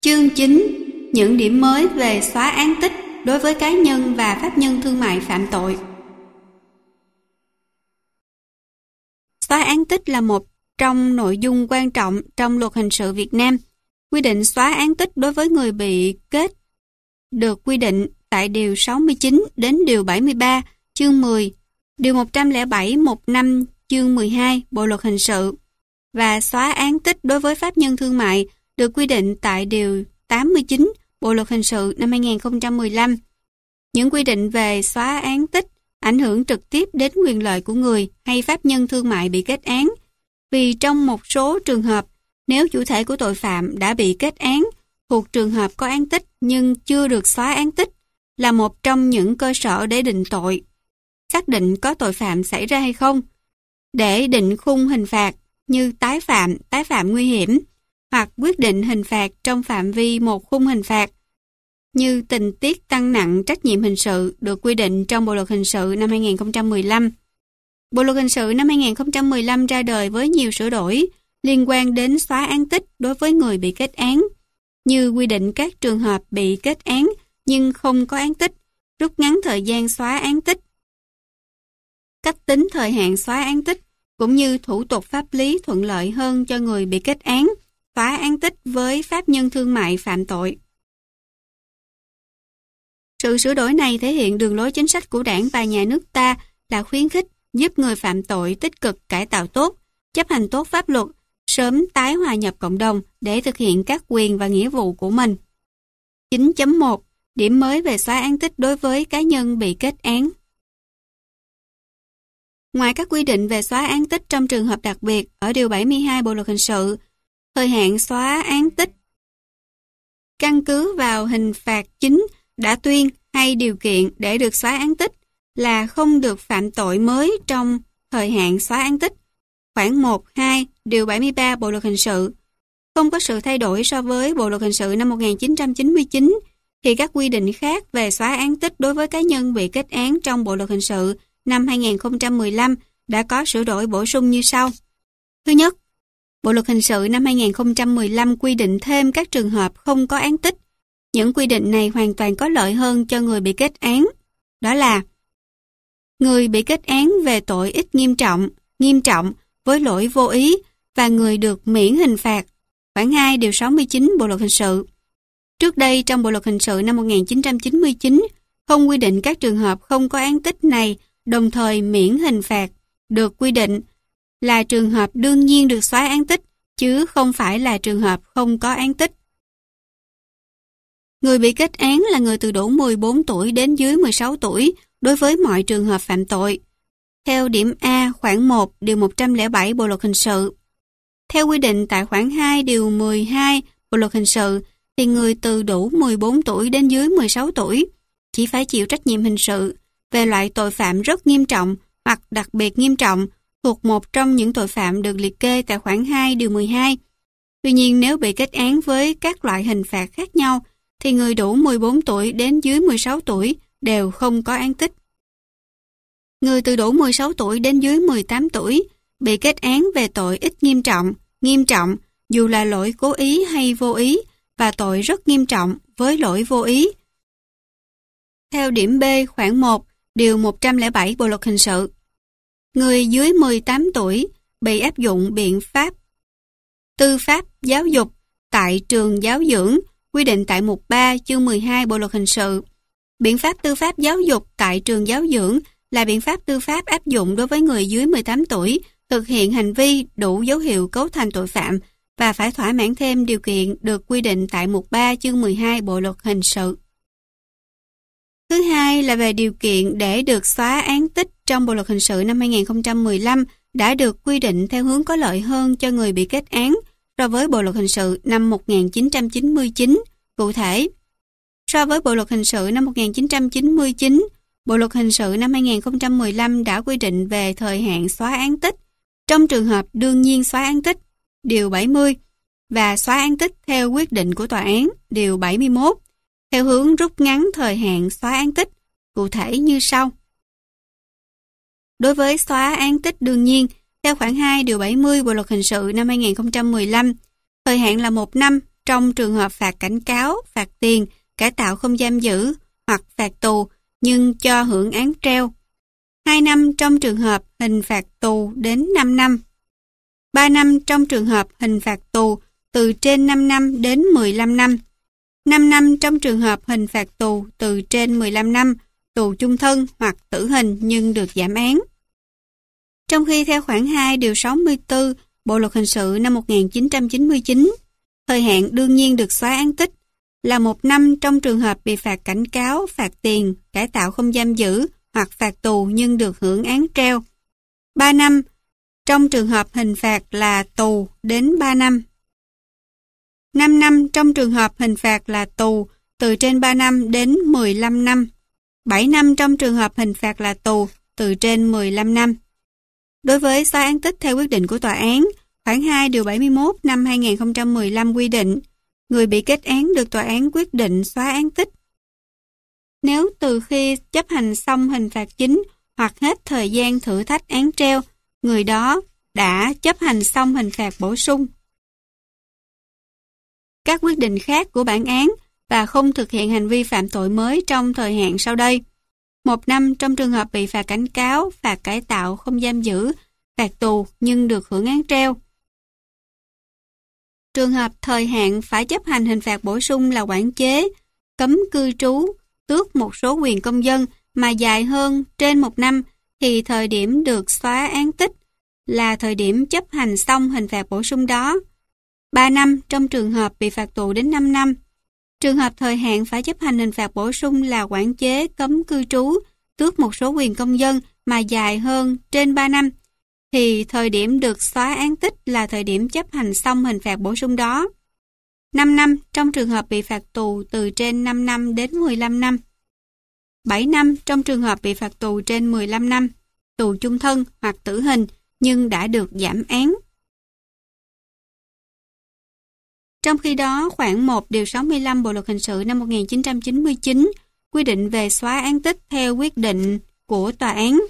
Chương 9. Những điểm mới về xóa án tích đối với cá nhân và pháp nhân thương mại phạm tội. Xóa án tích là một trong nội dung quan trọng trong Luật Hình sự Việt Nam. Quy định xóa án tích đối với người bị kết được quy định tại Điều 69 đến Điều 73, chương 10, Điều 107-15, chương 12 Bộ Luật Hình sự, và xóa án tích đối với pháp nhân thương mại được quy định tại Điều 89 Bộ Luật Hình sự năm 2015. Những quy định về xóa án tích ảnh hưởng trực tiếp đến quyền lợi của người hay pháp nhân thương mại bị kết án, vì trong một số trường hợp, nếu chủ thể của tội phạm đã bị kết án thuộc trường hợp có án tích nhưng chưa được xóa án tích, là một trong những cơ sở để định tội, xác định có tội phạm xảy ra hay không, để định khung hình phạt như tái phạm nguy hiểm, hoặc quyết định hình phạt trong phạm vi một khung hình phạt, như tình tiết tăng nặng trách nhiệm hình sự được quy định trong Bộ Luật Hình sự năm 2015. Bộ Luật Hình sự năm 2015 ra đời với nhiều sửa đổi liên quan đến xóa án tích đối với người bị kết án, như quy định các trường hợp bị kết án nhưng không có án tích, rút ngắn thời gian xóa án tích, cách tính thời hạn xóa án tích, cũng như thủ tục pháp lý thuận lợi hơn cho người bị kết án, xóa án tích với pháp nhân thương mại phạm tội. Sự sửa đổi này thể hiện đường lối chính sách của Đảng và Nhà nước ta là khuyến khích giúp người phạm tội tích cực cải tạo tốt, chấp hành tốt pháp luật, sớm tái hòa nhập cộng đồng để thực hiện các quyền và nghĩa vụ của mình. 9.1. Điểm mới về xóa án tích đối với cá nhân bị kết án. Ngoài các quy định về xóa án tích trong trường hợp đặc biệt ở Điều 72 Bộ Luật Hình sự, thời hạn xóa án tích căn cứ vào hình phạt chính đã tuyên hay điều kiện để được xóa án tích là không được phạm tội mới trong thời hạn xóa án tích. Khoản 1, 2, Điều 73 Bộ Luật Hình sự không có sự thay đổi so với Bộ Luật Hình sự năm 1999, thì các quy định khác về xóa án tích đối với cá nhân bị kết án trong Bộ Luật Hình sự năm 2015 đã có sửa đổi bổ sung như sau. Thứ nhất, Bộ Luật Hình sự năm 2015 quy định thêm các trường hợp không có án tích. Những quy định này hoàn toàn có lợi hơn cho người bị kết án. Đó là người bị kết án về tội ít nghiêm trọng với lỗi vô ý và người được miễn hình phạt. Khoản 2 Điều 69 Bộ Luật Hình sự. Trước đây trong Bộ Luật Hình sự năm 1999 không quy định các trường hợp không có án tích này đồng thời miễn hình phạt, được quy định là trường hợp đương nhiên được xóa án tích, chứ không phải là trường hợp không có án tích. Người bị kết án là người từ đủ 14 tuổi đến dưới 16 tuổi đối với mọi trường hợp phạm tội. Theo điểm A khoản 1 Điều 107 Bộ Luật Hình sự. Theo quy định tại khoản 2 Điều 12 Bộ Luật Hình sự, thì người từ đủ 14 tuổi đến dưới 16 tuổi chỉ phải chịu trách nhiệm hình sự về loại tội phạm rất nghiêm trọng hoặc đặc biệt nghiêm trọng thuộc một trong những tội phạm được liệt kê tại khoản 2 Điều 12. Tuy nhiên, nếu bị kết án với các loại hình phạt khác nhau, thì người đủ 14 tuổi đến dưới 16 tuổi đều không có án tích. Người từ đủ 16 tuổi đến dưới 18 tuổi bị kết án về tội ít nghiêm trọng, dù là lỗi cố ý hay vô ý, và tội rất nghiêm trọng với lỗi vô ý. Theo điểm B khoản 1 Điều 107 Bộ Luật Hình sự, người dưới 18 tuổi bị áp dụng biện pháp tư pháp giáo dục tại trường giáo dưỡng quy định tại mục 3 chương 12 Bộ Luật Hình sự. Biện pháp tư pháp giáo dục tại trường giáo dưỡng là biện pháp tư pháp áp dụng đối với người dưới 18 tuổi thực hiện hành vi đủ dấu hiệu cấu thành tội phạm và phải thỏa mãn thêm điều kiện được quy định tại mục 3 chương 12 Bộ Luật Hình sự. Thứ hai là về điều kiện để được xóa án tích trong Bộ Luật Hình sự năm 2015 đã được quy định theo hướng có lợi hơn cho người bị kết án so với Bộ Luật Hình sự năm 1999. Cụ thể, so với Bộ Luật Hình sự năm 1999, Bộ Luật Hình sự năm 2015 đã quy định về thời hạn xóa án tích trong trường hợp đương nhiên xóa án tích, Điều 70, và xóa án tích theo quyết định của tòa án, Điều 71, theo hướng rút ngắn thời hạn xóa án tích, cụ thể như sau. Đối với xóa án tích đương nhiên, theo khoản 2 Điều 70 Bộ Luật Hình sự năm 2015, thời hạn là 1 năm trong trường hợp phạt cảnh cáo, phạt tiền, cải tạo không giam giữ hoặc phạt tù nhưng cho hưởng án treo. 2 năm trong trường hợp hình phạt tù đến 5 năm. 3 năm trong trường hợp hình phạt tù từ trên 5 năm đến 15 năm. 5 năm trong trường hợp hình phạt tù từ trên 15 năm, tù chung thân hoặc tử hình nhưng được giảm án. Trong khi theo khoản 2 điều 64 Bộ luật hình sự năm 1999, thời hạn đương nhiên được xóa án tích là 1 năm trong trường hợp bị phạt cảnh cáo, phạt tiền, cải tạo không giam giữ hoặc phạt tù nhưng được hưởng án treo. 3 năm trong trường hợp hình phạt là tù đến 3 năm. 5 năm trong trường hợp hình phạt là tù từ trên 3 năm đến 15 năm. 7 năm trong trường hợp hình phạt là tù từ trên 15 năm. Đối với xóa án tích theo quyết định của tòa án, khoản 2 điều 71 năm 2015 quy định, người bị kết án được tòa án quyết định xóa án tích nếu từ khi chấp hành xong hình phạt chính hoặc hết thời gian thử thách án treo, người đó đã chấp hành xong hình phạt bổ sung, các quyết định khác của bản án và không thực hiện hành vi phạm tội mới trong thời hạn sau đây. 1 năm trong trường hợp bị phạt cảnh cáo, phạt cải tạo không giam giữ, phạt tù nhưng được hưởng án treo. Trường hợp thời hạn phải chấp hành hình phạt bổ sung là quản chế, cấm cư trú, tước một số quyền công dân mà dài hơn trên 1 năm thì thời điểm được xóa án tích là thời điểm chấp hành xong hình phạt bổ sung đó. 3 năm trong trường hợp bị phạt tù đến 5 năm. Trường hợp thời hạn phải chấp hành hình phạt bổ sung là quản chế, cấm cư trú, tước một số quyền công dân mà dài hơn trên 3 năm thì thời điểm được xóa án tích là thời điểm chấp hành xong hình phạt bổ sung đó. 5 năm trong trường hợp bị phạt tù từ trên 5 năm đến 15 năm. 7 năm trong trường hợp bị phạt tù trên 15 năm, tù chung thân hoặc tử hình nhưng đã được giảm án. Trong khi đó, khoản 1 điều 65 Bộ luật hình sự năm 1999 quy định về xóa án tích theo quyết định của tòa án.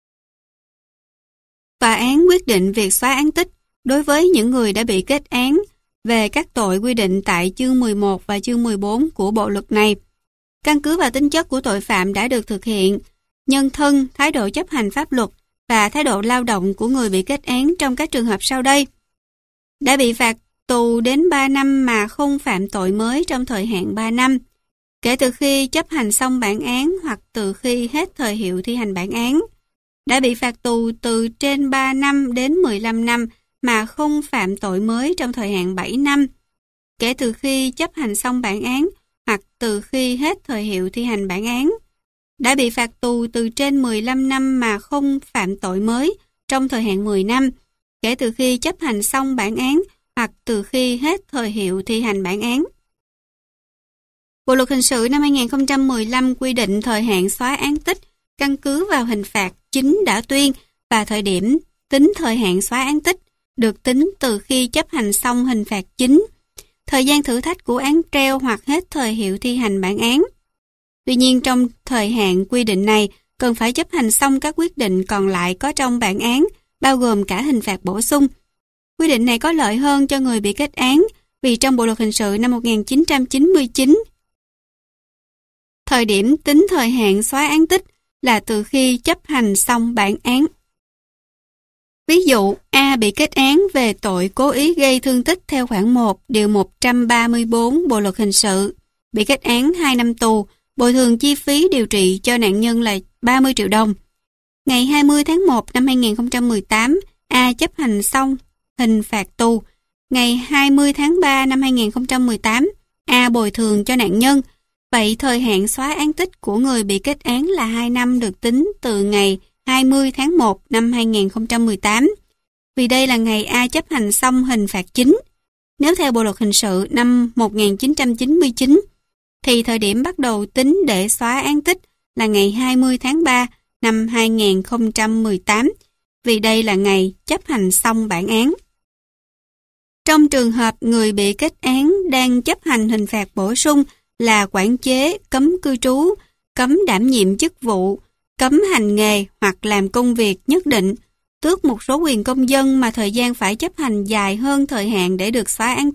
Tòa án quyết định việc xóa án tích đối với những người đã bị kết án về các tội quy định tại chương 11 và chương 14 của bộ luật này. Căn cứ vào tính chất của tội phạm đã được thực hiện, nhân thân, thái độ chấp hành pháp luật và thái độ lao động của người bị kết án trong các trường hợp sau đây. Đã bị phạt tù đến 3 năm mà không phạm tội mới trong thời hạn 3 năm, kể từ khi chấp hành xong bản án hoặc từ khi hết thời hiệu thi hành bản án. Đã bị phạt tù từ trên 3 năm đến 15 năm mà không phạm tội mới trong thời hạn 7 năm, kể từ khi chấp hành xong bản án hoặc từ khi hết thời hiệu thi hành bản án. Đã bị phạt tù từ trên 15 năm mà không phạm tội mới trong thời hạn 10 năm, kể từ khi chấp hành xong bản án hoặc từ khi hết thời hiệu thi hành bản án. Bộ luật hình sự năm 2015 quy định thời hạn xóa án tích căn cứ vào hình phạt chính đã tuyên và thời điểm tính thời hạn xóa án tích được tính từ khi chấp hành xong hình phạt chính, thời gian thử thách của án treo hoặc hết thời hiệu thi hành bản án. Tuy nhiên, trong thời hạn quy định này, cần phải chấp hành xong các quyết định còn lại có trong bản án, bao gồm cả hình phạt bổ sung. Quy định này có lợi hơn cho người bị kết án vì trong Bộ luật hình sự năm 1999, thời điểm tính thời hạn xóa án tích là từ khi chấp hành xong bản án. Ví dụ, A bị kết án về tội cố ý gây thương tích theo khoản 1 điều 134 Bộ luật hình sự, bị kết án 2 năm tù, bồi thường chi phí điều trị cho nạn nhân là 30 triệu đồng. Ngày 20 tháng 1 năm 2018, A chấp hành xong hình phạt tù. Ngày 20 tháng 3 năm 2018, A bồi thường cho nạn nhân. Vậy thời hạn xóa án tích của người bị kết án là 2 năm được tính từ ngày 20 tháng 1 năm 2018. Vì đây là ngày A chấp hành xong hình phạt chính. Nếu theo Bộ luật hình sự năm 1999, thì thời điểm bắt đầu tính để xóa án tích là ngày 20 tháng 3 năm 2018, vì đây là ngày chấp hành xong bản án. Trong trường hợp người bị kết án đang chấp hành hình phạt bổ sung là quản chế, cấm cư trú, cấm đảm nhiệm chức vụ, cấm hành nghề hoặc làm công việc nhất định, tước một số quyền công dân mà thời gian phải chấp hành dài hơn thời hạn để được xóa án tích,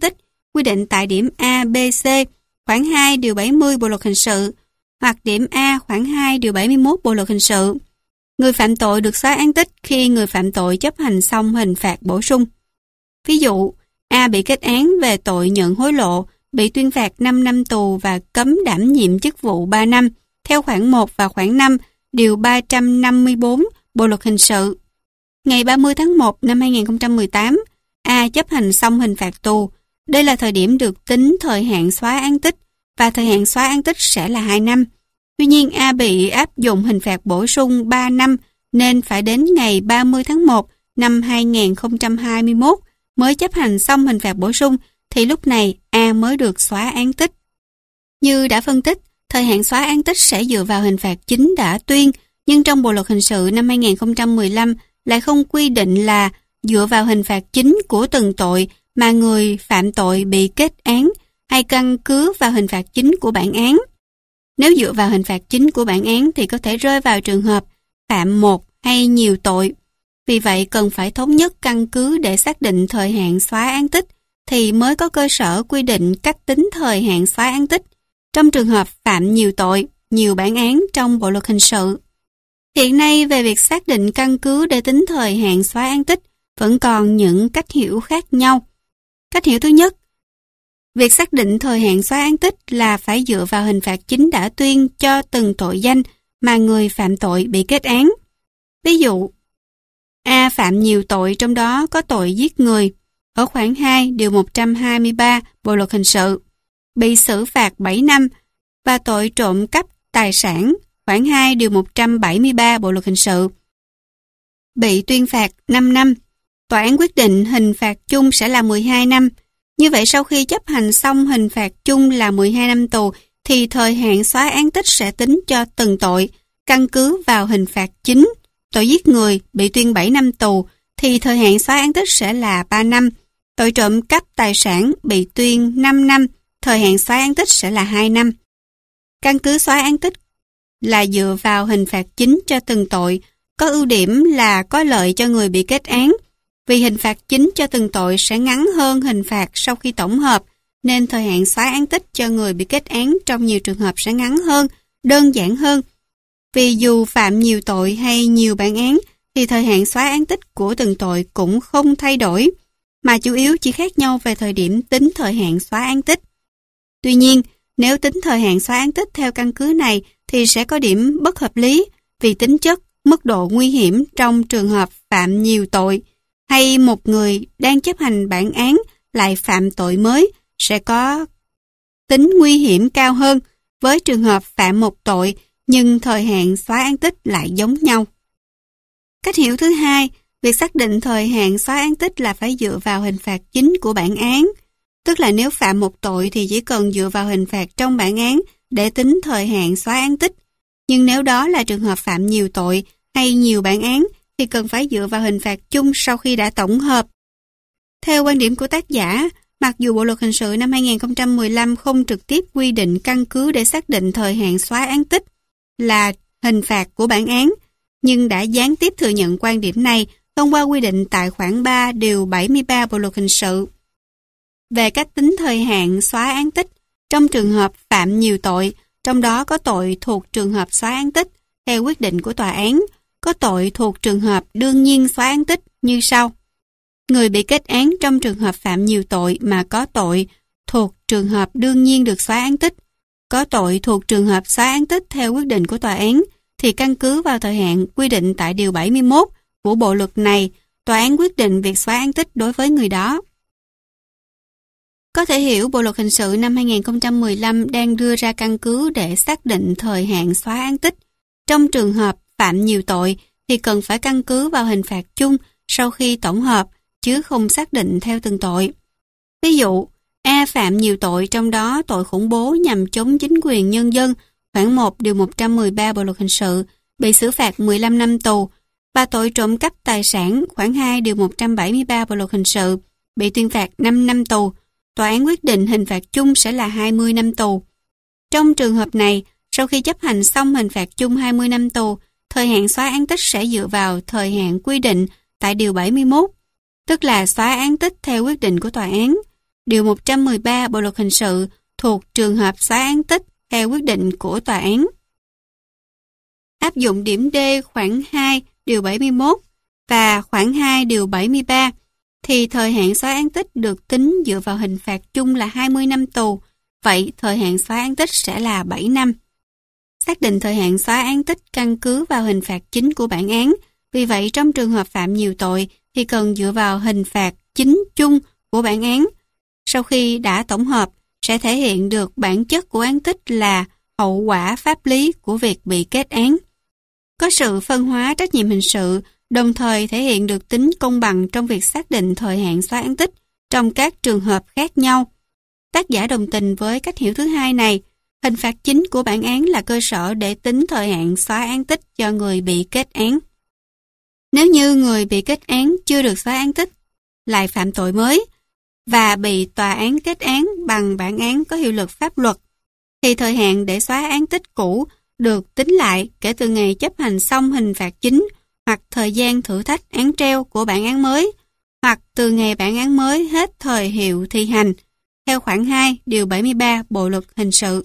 quy định tại điểm A, B, C, khoản 2 điều 70 Bộ luật hình sự, hoặc điểm A khoản 2 điều 71 Bộ luật hình sự. Người phạm tội được xóa án tích khi người phạm tội chấp hành xong hình phạt bổ sung. Ví dụ, A bị kết án về tội nhận hối lộ, bị tuyên phạt 5 năm tù và cấm đảm nhiệm chức vụ 3 năm, theo khoản 1 và khoản 5, điều 354 Bộ luật hình sự. Ngày 30 tháng 1 năm 2018, A chấp hành xong hình phạt tù. Đây là thời điểm được tính thời hạn xóa án tích, và thời hạn xóa án tích sẽ là 2 năm. Tuy nhiên, A bị áp dụng hình phạt bổ sung 3 năm, nên phải đến ngày 30 tháng 1 năm 2021 mới chấp hành xong hình phạt bổ sung, thì lúc này A mới được xóa án tích. Như đã phân tích, thời hạn xóa án tích sẽ dựa vào hình phạt chính đã tuyên, nhưng trong Bộ luật hình sự năm 2015 lại không quy định là dựa vào hình phạt chính của từng tội mà người phạm tội bị kết án, hay căn cứ vào hình phạt chính của bản án. Nếu dựa vào hình phạt chính của bản án thì có thể rơi vào trường hợp phạm một hay nhiều tội. Vì vậy cần phải thống nhất căn cứ để xác định thời hạn xóa án tích, thì mới có cơ sở quy định cách tính thời hạn xóa án tích trong trường hợp phạm nhiều tội, nhiều bản án trong Bộ luật hình sự. Hiện nay về việc xác định căn cứ để tính thời hạn xóa án tích vẫn còn những cách hiểu khác nhau. Cách hiểu thứ nhất, việc xác định thời hạn xóa án tích là phải dựa vào hình phạt chính đã tuyên cho từng tội danh mà người phạm tội bị kết án. Ví dụ, A phạm nhiều tội, trong đó có tội giết người, ở khoản 2 điều 123 Bộ luật hình sự, bị xử phạt 7 năm, và tội trộm cắp tài sản, khoản 2 điều 173 Bộ luật hình sự, bị tuyên phạt 5 năm. Tòa án quyết định hình phạt chung sẽ là 12 năm. Như vậy sau khi chấp hành xong hình phạt chung là 12 năm tù, thì thời hạn xóa án tích sẽ tính cho từng tội, căn cứ vào hình phạt chính. Tội giết người bị tuyên 7 năm tù, thì thời hạn xóa án tích sẽ là 3 năm. Tội trộm cắp tài sản bị tuyên 5 năm, thời hạn xóa án tích sẽ là 2 năm. Căn cứ xóa án tích là dựa vào hình phạt chính cho từng tội, có ưu điểm là có lợi cho người bị kết án, vì hình phạt chính cho từng tội sẽ ngắn hơn hình phạt sau khi tổng hợp, nên thời hạn xóa án tích cho người bị kết án trong nhiều trường hợp sẽ ngắn hơn, đơn giản hơn. Vì dù phạm nhiều tội hay nhiều bản án, thì thời hạn xóa án tích của từng tội cũng không thay đổi, mà chủ yếu chỉ khác nhau về thời điểm tính thời hạn xóa án tích. Tuy nhiên, nếu tính thời hạn xóa án tích theo căn cứ này thì sẽ có điểm bất hợp lý, vì tính chất, mức độ nguy hiểm trong trường hợp phạm nhiều tội, hay một người đang chấp hành bản án lại phạm tội mới sẽ có tính nguy hiểm cao hơn với trường hợp phạm một tội nhưng thời hạn xóa án tích lại giống nhau. Cách hiểu thứ hai, việc xác định thời hạn xóa án tích là phải dựa vào hình phạt chính của bản án. Tức là nếu phạm một tội thì chỉ cần dựa vào hình phạt trong bản án để tính thời hạn xóa án tích. Nhưng nếu đó là trường hợp phạm nhiều tội hay nhiều bản án thì cần phải dựa vào hình phạt chung sau khi đã tổng hợp. Theo quan điểm của tác giả, mặc dù Bộ luật hình sự năm 2015 không trực tiếp quy định căn cứ để xác định thời hạn xóa án tích là hình phạt của bản án, nhưng đã gián tiếp thừa nhận quan điểm này thông qua quy định tại khoản 3 điều 73 Bộ luật hình sự về cách tính thời hạn xóa án tích trong trường hợp phạm nhiều tội, trong đó có tội thuộc trường hợp xóa án tích theo quyết định của tòa án, có tội thuộc trường hợp đương nhiên xóa án tích như sau. Người bị kết án trong trường hợp phạm nhiều tội mà có tội thuộc trường hợp đương nhiên được xóa án tích, có tội thuộc trường hợp xóa án tích theo quyết định của tòa án, thì căn cứ vào thời hạn quy định tại điều 71 của bộ luật này, tòa án quyết định việc xóa án tích đối với người đó. Có thể hiểu Bộ luật hình sự năm 2015 đang đưa ra căn cứ để xác định thời hạn xóa án tích. Trong trường hợp phạm nhiều tội thì cần phải căn cứ vào hình phạt chung sau khi tổng hợp, chứ không xác định theo từng tội. Ví dụ, A phạm nhiều tội, trong đó tội khủng bố nhằm chống chính quyền nhân dân, khoản 1 điều 113 Bộ luật hình sự, bị xử phạt 15 năm tù, và tội trộm cắp tài sản, khoản 2 điều 173 Bộ luật hình sự, bị tuyên phạt 5 năm tù. Tòa án quyết định hình phạt chung sẽ là 20 năm tù. Trong trường hợp này, sau khi chấp hành xong hình phạt chung 20 năm tù, thời hạn xóa án tích sẽ dựa vào thời hạn quy định tại điều 71, tức là xóa án tích theo quyết định của tòa án. điều 113 Bộ luật hình sự thuộc trường hợp xóa án tích theo quyết định của tòa án. Áp dụng điểm D khoản 2 điều 71 và khoản 2 điều 73 thì thời hạn xóa án tích được tính dựa vào hình phạt chung là 20 năm tù, vậy thời hạn xóa án tích sẽ là 7 năm. Xác định thời hạn xóa án tích căn cứ vào hình phạt chính của bản án, vì vậy trong trường hợp phạm nhiều tội thì cần dựa vào hình phạt chính chung của bản án. Sau khi đã tổng hợp, sẽ thể hiện được bản chất của án tích là hậu quả pháp lý của việc bị kết án. Có sự phân hóa trách nhiệm hình sự, đồng thời thể hiện được tính công bằng trong việc xác định thời hạn xóa án tích trong các trường hợp khác nhau. Tác giả đồng tình với cách hiểu thứ hai này. Hình phạt chính của bản án là cơ sở để tính thời hạn xóa án tích cho người bị kết án. Nếu như người bị kết án chưa được xóa án tích, lại phạm tội mới và bị tòa án kết án bằng bản án có hiệu lực pháp luật, thì thời hạn để xóa án tích cũ được tính lại kể từ ngày chấp hành xong hình phạt chính hoặc thời gian thử thách án treo của bản án mới, hoặc từ ngày bản án mới hết thời hiệu thi hành, theo khoản 2 điều 73 Bộ luật hình sự.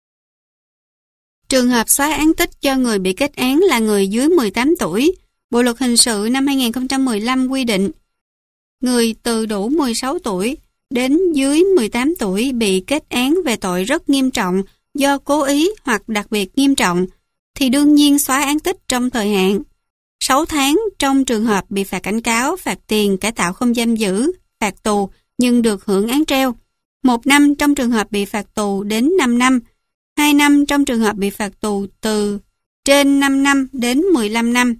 Trường hợp xóa án tích cho người bị kết án là người dưới 18 tuổi, Bộ luật hình sự năm 2015 quy định người từ đủ 16 tuổi đến dưới 18 tuổi bị kết án về tội rất nghiêm trọng do cố ý hoặc đặc biệt nghiêm trọng thì đương nhiên xóa án tích trong thời hạn 6 tháng trong trường hợp bị phạt cảnh cáo, phạt tiền, cải tạo không giam giữ, phạt tù nhưng được hưởng án treo, 1 năm trong trường hợp bị phạt tù đến 5 năm, 2 năm trong trường hợp bị phạt tù từ trên 5 năm đến 15 năm,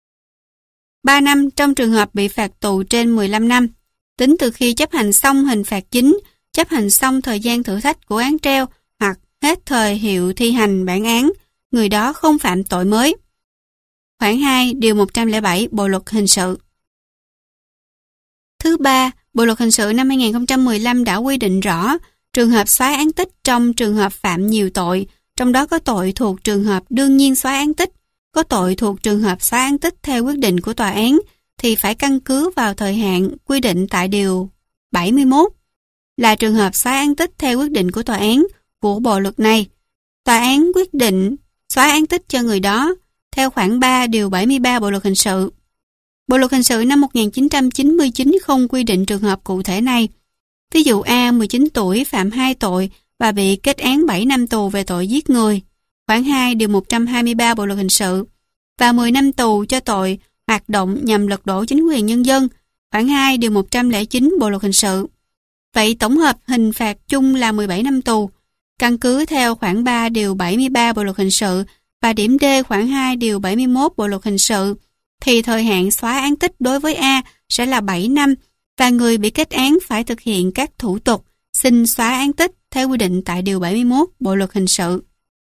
3 năm trong trường hợp bị phạt tù trên 15 năm, tính từ khi chấp hành xong hình phạt chính, chấp hành xong thời gian thử thách của án treo hoặc hết thời hiệu thi hành bản án, người đó không phạm tội mới. Khoản 2 điều 107 Bộ luật hình sự. Thứ ba, Bộ luật hình sự năm 2015 đã quy định rõ trường hợp xóa án tích trong trường hợp phạm nhiều tội, trong đó có tội thuộc trường hợp đương nhiên xóa án tích, có tội thuộc trường hợp xóa án tích theo quyết định của tòa án thì phải căn cứ vào thời hạn quy định tại điều 71 là trường hợp xóa án tích theo quyết định của tòa án của bộ luật này. Tòa án quyết định xóa án tích cho người đó theo khoản 3 điều 73 Bộ luật hình sự. Bộ luật hình sự năm 1999 không quy định trường hợp cụ thể này. Ví dụ A 19 tuổi phạm 2 tội và bị kết án 7 năm tù về tội giết người, khoản 2 điều 123 Bộ luật hình sự, và 10 năm tù cho tội hoạt động nhằm lật đổ chính quyền nhân dân, khoản 2 điều 109 Bộ luật hình sự. Vậy tổng hợp hình phạt chung là 17 năm tù, căn cứ theo khoản 3 điều 73 Bộ luật hình sự và điểm D khoản 2 điều 71 Bộ luật hình sự, thì thời hạn xóa án tích đối với A sẽ là 7 năm và người bị kết án phải thực hiện các thủ tục xin xóa án tích theo quy định tại điều 71 Bộ luật hình sự.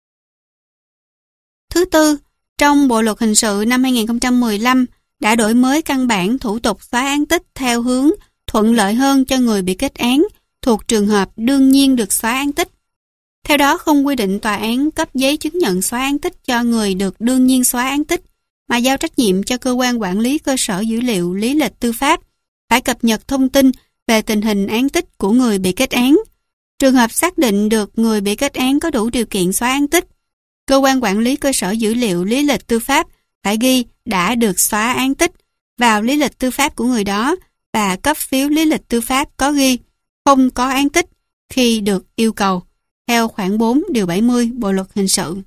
Thứ tư, trong Bộ luật hình sự năm 2015 đã đổi mới căn bản thủ tục xóa án tích theo hướng thuận lợi hơn cho người bị kết án thuộc trường hợp đương nhiên được xóa án tích. Theo đó không quy định tòa án cấp giấy chứng nhận xóa án tích cho người được đương nhiên xóa án tích, mà giao trách nhiệm cho cơ quan quản lý cơ sở dữ liệu lý lịch tư pháp phải cập nhật thông tin về tình hình án tích của người bị kết án. Trường hợp xác định được người bị kết án có đủ điều kiện xóa án tích, cơ quan quản lý cơ sở dữ liệu lý lịch tư pháp phải ghi đã được xóa án tích vào lý lịch tư pháp của người đó và cấp phiếu lý lịch tư pháp có ghi không có án tích khi được yêu cầu, theo khoản 4 điều 70 Bộ luật hình sự.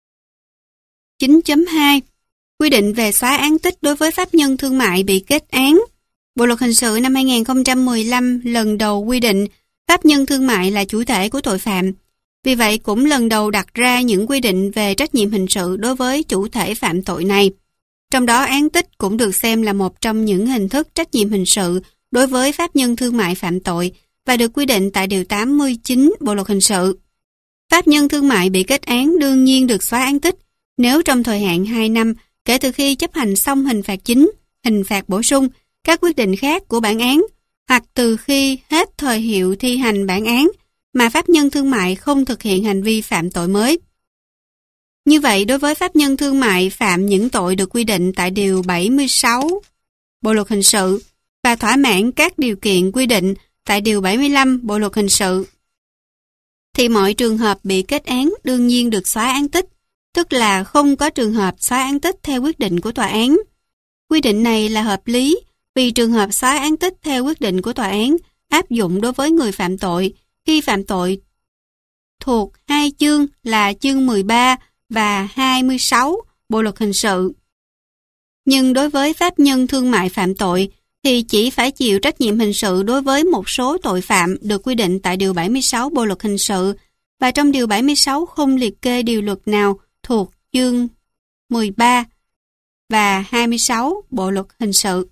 9.2 Quy định về xóa án tích đối với pháp nhân thương mại bị kết án. Bộ luật hình sự năm 2015 lần đầu quy định pháp nhân thương mại là chủ thể của tội phạm. Vì vậy cũng lần đầu đặt ra những quy định về trách nhiệm hình sự đối với chủ thể phạm tội này. Trong đó án tích cũng được xem là một trong những hình thức trách nhiệm hình sự đối với pháp nhân thương mại phạm tội và được quy định tại điều 89 Bộ luật hình sự. Pháp nhân thương mại bị kết án đương nhiên được xóa án tích nếu trong thời hạn 2 năm kể từ khi chấp hành xong hình phạt chính, hình phạt bổ sung, các quyết định khác của bản án, hoặc từ khi hết thời hiệu thi hành bản án mà pháp nhân thương mại không thực hiện hành vi phạm tội mới. Như vậy, đối với pháp nhân thương mại phạm những tội được quy định tại điều 76 Bộ luật hình sự và thỏa mãn các điều kiện quy định tại Điều 75 Bộ Luật Hình sự, thì mọi trường hợp bị kết án đương nhiên được xóa án tích, tức là không có trường hợp xóa án tích theo quyết định của tòa án. Quy định này là hợp lý vì trường hợp xóa án tích theo quyết định của tòa án áp dụng đối với người phạm tội khi phạm tội thuộc hai chương là chương 13 và 26 Bộ Luật Hình sự. Nhưng đối với pháp nhân thương mại phạm tội thì chỉ phải chịu trách nhiệm hình sự đối với một số tội phạm được quy định tại Điều 76 Bộ Luật Hình sự, và trong Điều 76 không liệt kê điều luật nào thuộc chương 13 và 26 Bộ Luật Hình sự.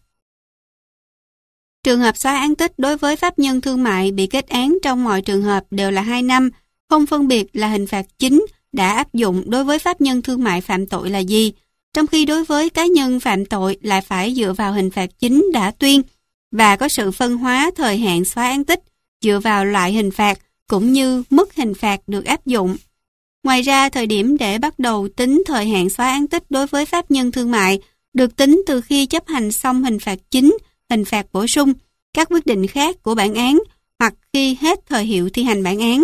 Trường hợp xóa án tích đối với pháp nhân thương mại bị kết án trong mọi trường hợp đều là 2 năm, không phân biệt là hình phạt chính đã áp dụng đối với pháp nhân thương mại phạm tội là gì, trong khi đối với cá nhân phạm tội lại phải dựa vào hình phạt chính đã tuyên và có sự phân hóa thời hạn xóa án tích dựa vào loại hình phạt cũng như mức hình phạt được áp dụng. Ngoài ra, thời điểm để bắt đầu tính thời hạn xóa án tích đối với pháp nhân thương mại được tính từ khi chấp hành xong hình phạt chính, hình phạt bổ sung, các quyết định khác của bản án hoặc khi hết thời hiệu thi hành bản án.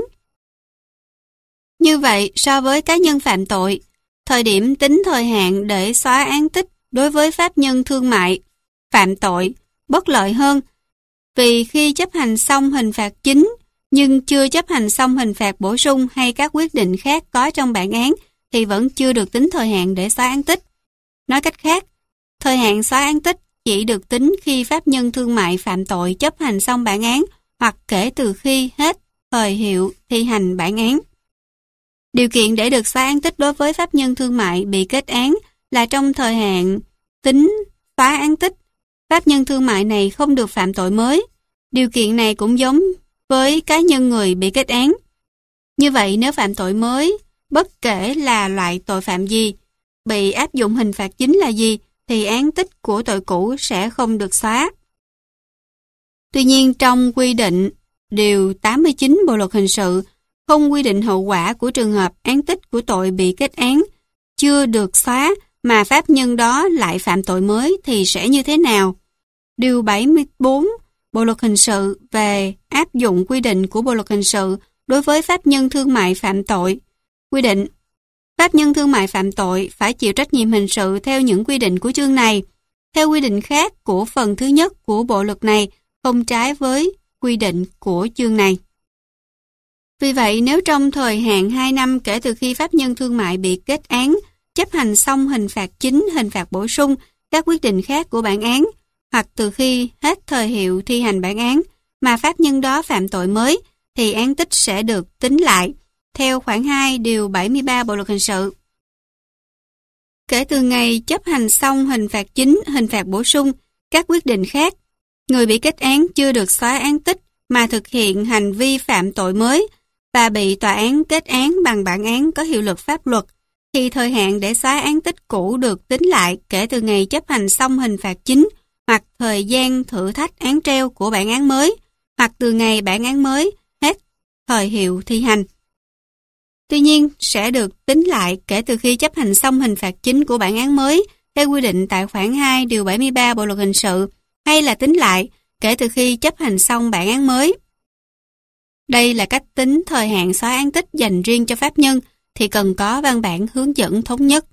Như vậy, so với cá nhân phạm tội, thời điểm tính thời hạn để xóa án tích đối với pháp nhân thương mại phạm tội bất lợi hơn, vì khi chấp hành xong hình phạt chính nhưng chưa chấp hành xong hình phạt bổ sung hay các quyết định khác có trong bản án thì vẫn chưa được tính thời hạn để xóa án tích. Nói cách khác, thời hạn xóa án tích chỉ được tính khi pháp nhân thương mại phạm tội chấp hành xong bản án hoặc kể từ khi hết thời hiệu thi hành bản án. Điều kiện để được xóa án tích đối với pháp nhân thương mại bị kết án là trong thời hạn tính xóa án tích, pháp nhân thương mại này không được phạm tội mới. Điều kiện này cũng giống với cá nhân người bị kết án. Như vậy, nếu phạm tội mới, bất kể là loại tội phạm gì, bị áp dụng hình phạt chính là gì, thì án tích của tội cũ sẽ không được xóa. Tuy nhiên, trong quy định Điều 89 Bộ Luật Hình sự không quy định hậu quả của trường hợp án tích của tội bị kết án chưa được xóa mà pháp nhân đó lại phạm tội mới thì sẽ như thế nào? Điều 74 Bộ Luật Hình sự về áp dụng quy định của Bộ Luật Hình sự đối với pháp nhân thương mại phạm tội quy định pháp nhân thương mại phạm tội phải chịu trách nhiệm hình sự theo những quy định của chương này. Theo quy định khác của phần thứ nhất của bộ luật này không trái với quy định của chương này. Vì vậy, nếu trong thời hạn 2 năm kể từ khi pháp nhân thương mại bị kết án, chấp hành xong hình phạt chính, hình phạt bổ sung, các quyết định khác của bản án, hoặc từ khi hết thời hiệu thi hành bản án mà pháp nhân đó phạm tội mới, thì án tích sẽ được tính lại, theo khoản 2 Điều 73 Bộ Luật Hình sự. Kể từ ngày chấp hành xong hình phạt chính, hình phạt bổ sung, các quyết định khác, người bị kết án chưa được xóa án tích mà thực hiện hành vi phạm tội mới và bị tòa án kết án bằng bản án có hiệu lực pháp luật, thì thời hạn để xóa án tích cũ được tính lại kể từ ngày chấp hành xong hình phạt chính hoặc thời gian thử thách án treo của bản án mới, hoặc từ ngày bản án mới hết thời hiệu thi hành. Tuy nhiên, sẽ được tính lại kể từ khi chấp hành xong hình phạt chính của bản án mới theo quy định tại khoản 2 Điều 73 Bộ Luật Hình sự, hay là tính lại kể từ khi chấp hành xong bản án mới. Đây là cách tính thời hạn xóa án tích dành riêng cho pháp nhân thì cần có văn bản hướng dẫn thống nhất.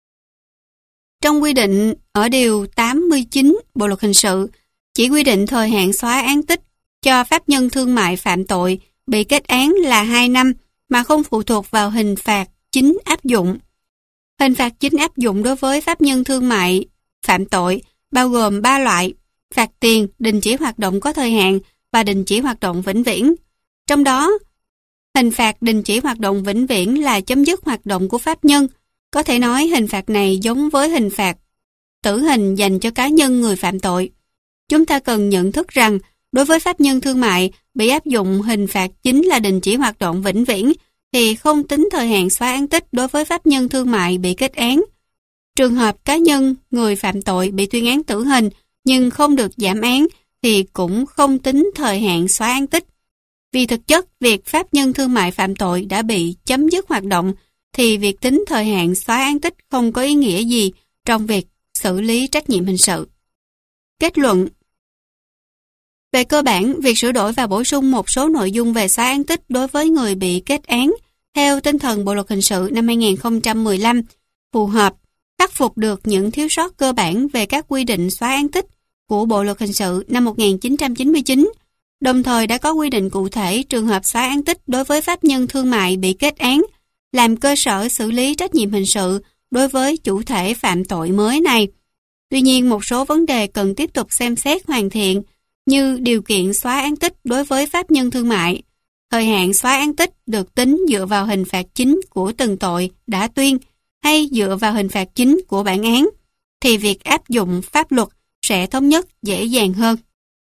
Trong quy định ở Điều 89 Bộ Luật Hình sự chỉ quy định thời hạn xóa án tích cho pháp nhân thương mại phạm tội bị kết án là 2 năm mà không phụ thuộc vào hình phạt chính áp dụng. Hình phạt chính áp dụng đối với pháp nhân thương mại phạm tội bao gồm 3 loại: phạt tiền, đình chỉ hoạt động có thời hạn và đình chỉ hoạt động vĩnh viễn. Trong đó, hình phạt đình chỉ hoạt động vĩnh viễn là chấm dứt hoạt động của pháp nhân. Có thể nói hình phạt này giống với hình phạt tử hình dành cho cá nhân người phạm tội. Chúng ta cần nhận thức rằng đối với pháp nhân thương mại bị áp dụng hình phạt chính là đình chỉ hoạt động vĩnh viễn thì không tính thời hạn xóa án tích đối với pháp nhân thương mại bị kết án. Trường hợp cá nhân người phạm tội bị tuyên án tử hình nhưng không được giảm án thì cũng không tính thời hạn xóa án tích. Vì thực chất, việc pháp nhân thương mại phạm tội đã bị chấm dứt hoạt động thì việc tính thời hạn xóa án tích không có ý nghĩa gì trong việc xử lý trách nhiệm hình sự. Kết luận: Về cơ bản, việc sửa đổi và bổ sung một số nội dung về xóa án tích đối với người bị kết án theo tinh thần Bộ luật hình sự năm 2015 phù hợp, khắc phục được những thiếu sót cơ bản về các quy định xóa án tích của Bộ luật hình sự năm 1999, đồng thời đã có quy định cụ thể trường hợp xóa án tích đối với pháp nhân thương mại bị kết án, làm cơ sở xử lý trách nhiệm hình sự đối với chủ thể phạm tội mới này. Tuy nhiên, một số vấn đề cần tiếp tục xem xét hoàn thiện, như điều kiện xóa án tích đối với pháp nhân thương mại. Thời hạn xóa án tích được tính dựa vào hình phạt chính của từng tội đã tuyên hay dựa vào hình phạt chính của bản án, thì việc áp dụng pháp luật sẽ thống nhất dễ dàng hơn.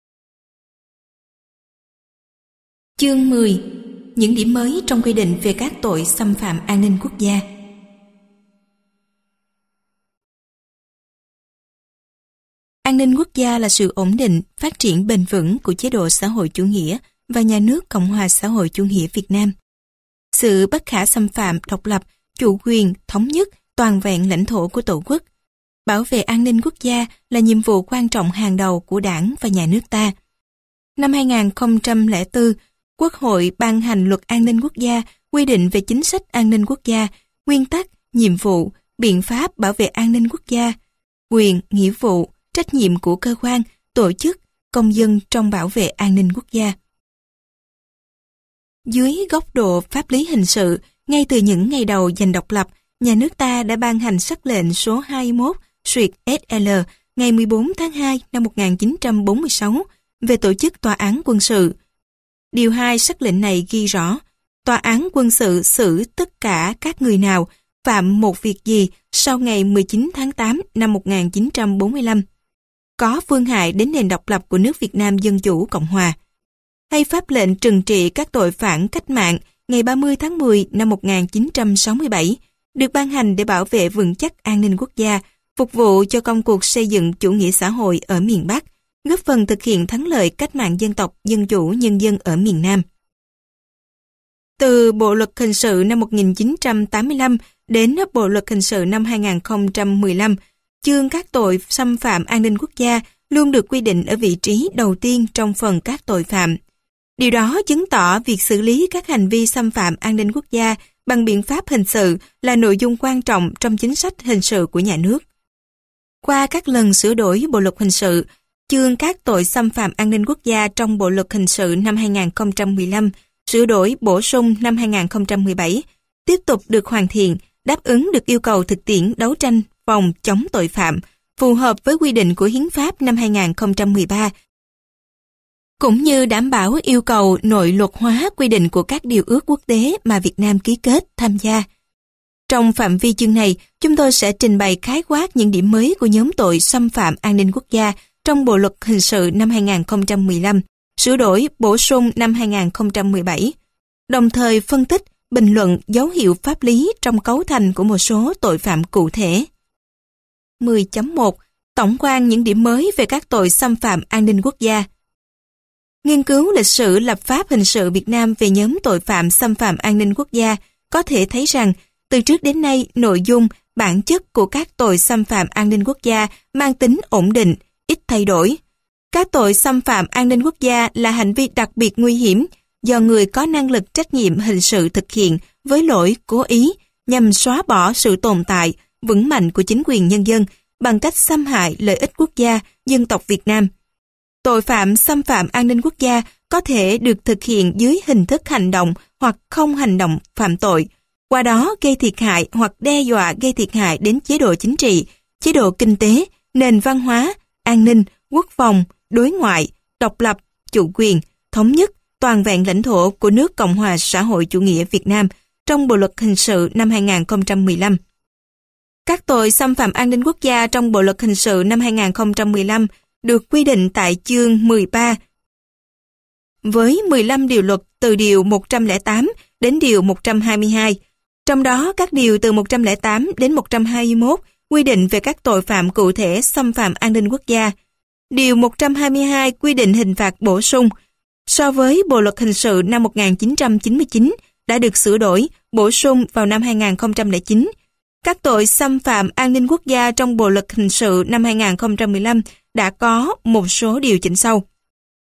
Chương 10. Những điểm mới trong quy định về các tội xâm phạm an ninh quốc gia. An ninh quốc gia là sự ổn định, phát triển bền vững của chế độ xã hội chủ nghĩa và nhà nước Cộng hòa xã hội chủ nghĩa Việt Nam. Sự bất khả xâm phạm, độc lập, chủ quyền, thống nhất, toàn vẹn lãnh thổ của Tổ quốc. Bảo vệ an ninh quốc gia là nhiệm vụ quan trọng hàng đầu của Đảng và nhà nước ta. Năm 2004, Quốc hội ban hành Luật An ninh quốc gia quy định về chính sách an ninh quốc gia, nguyên tắc, nhiệm vụ, biện pháp bảo vệ an ninh quốc gia, quyền, nghĩa vụ, trách nhiệm của cơ quan, tổ chức, công dân trong bảo vệ an ninh quốc gia. Dưới góc độ pháp lý hình sự, ngay từ những ngày đầu giành độc lập, nhà nước ta đã ban hành sắc lệnh số 21/SL ngày 14 tháng 2 năm 1946 về tổ chức tòa án quân sự. Điều 2 sắc lệnh này ghi rõ, tòa án quân sự xử tất cả các người nào phạm một việc gì sau ngày 19 tháng 8 năm 1945 có phương hại đến nền độc lập của nước Việt Nam Dân Chủ Cộng Hòa. Hay pháp lệnh trừng trị các tội phản cách mạng ngày 30 tháng 10 năm 1967 được ban hành để bảo vệ vững chắc an ninh quốc gia, phục vụ cho công cuộc xây dựng chủ nghĩa xã hội ở miền Bắc, góp phần thực hiện thắng lợi cách mạng dân tộc, dân chủ nhân dân ở miền Nam. Từ Bộ luật hình sự năm 1985 đến Bộ luật hình sự năm 2015, chương các tội xâm phạm an ninh quốc gia luôn được quy định ở vị trí đầu tiên trong phần các tội phạm. Điều đó chứng tỏ việc xử lý các hành vi xâm phạm an ninh quốc gia bằng biện pháp hình sự là nội dung quan trọng trong chính sách hình sự của nhà nước. Qua các lần sửa đổi Bộ luật hình sự, chương các tội xâm phạm an ninh quốc gia trong Bộ luật hình sự năm 2015, sửa đổi bổ sung năm 2017, tiếp tục được hoàn thiện, đáp ứng được yêu cầu thực tiễn đấu tranh phòng chống tội phạm, phù hợp với quy định của Hiến pháp năm 2013, cũng như đảm bảo yêu cầu nội luật hóa quy định của các điều ước quốc tế mà Việt Nam ký kết tham gia. Trong phạm vi chương này, chúng tôi sẽ trình bày khái quát những điểm mới của nhóm tội xâm phạm an ninh quốc gia trong Bộ luật hình sự năm 2015, sửa đổi bổ sung năm 2017, đồng thời phân tích, bình luận dấu hiệu pháp lý trong cấu thành của một số tội phạm cụ thể. 10.1. Tổng quan những điểm mới về các tội xâm phạm an ninh quốc gia. Nghiên cứu lịch sử lập pháp hình sự Việt Nam về nhóm tội phạm xâm phạm an ninh quốc gia có thể thấy rằng, từ trước đến nay, nội dung, bản chất của các tội xâm phạm an ninh quốc gia mang tính ổn định, ít thay đổi. Các tội xâm phạm an ninh quốc gia là hành vi đặc biệt nguy hiểm do người có năng lực trách nhiệm hình sự thực hiện với lỗi cố ý nhằm xóa bỏ sự tồn tại vững mạnh của chính quyền nhân dân bằng cách xâm hại lợi ích quốc gia, dân tộc Việt Nam. Tội phạm xâm phạm an ninh quốc gia có thể được thực hiện dưới hình thức hành động hoặc không hành động phạm tội, qua đó gây thiệt hại hoặc đe dọa gây thiệt hại đến chế độ chính trị, chế độ kinh tế, nền văn hóa, an ninh, quốc phòng, đối ngoại, độc lập, chủ quyền, thống nhất, toàn vẹn lãnh thổ của nước Cộng hòa xã hội chủ nghĩa Việt Nam trong Bộ luật hình sự năm 2015. Các tội xâm phạm an ninh quốc gia trong Bộ luật hình sự năm 2015 được quy định tại chương 13 với 15 điều luật từ điều 108 đến điều 122. Trong đó, các điều từ 108 đến 121 quy định về các tội phạm cụ thể xâm phạm an ninh quốc gia. Điều 122 quy định hình phạt bổ sung. So với Bộ luật hình sự năm 1999 đã được sửa đổi, bổ sung vào năm 2009, các tội xâm phạm an ninh quốc gia trong Bộ luật hình sự năm 2015 đã có một số điều chỉnh sau.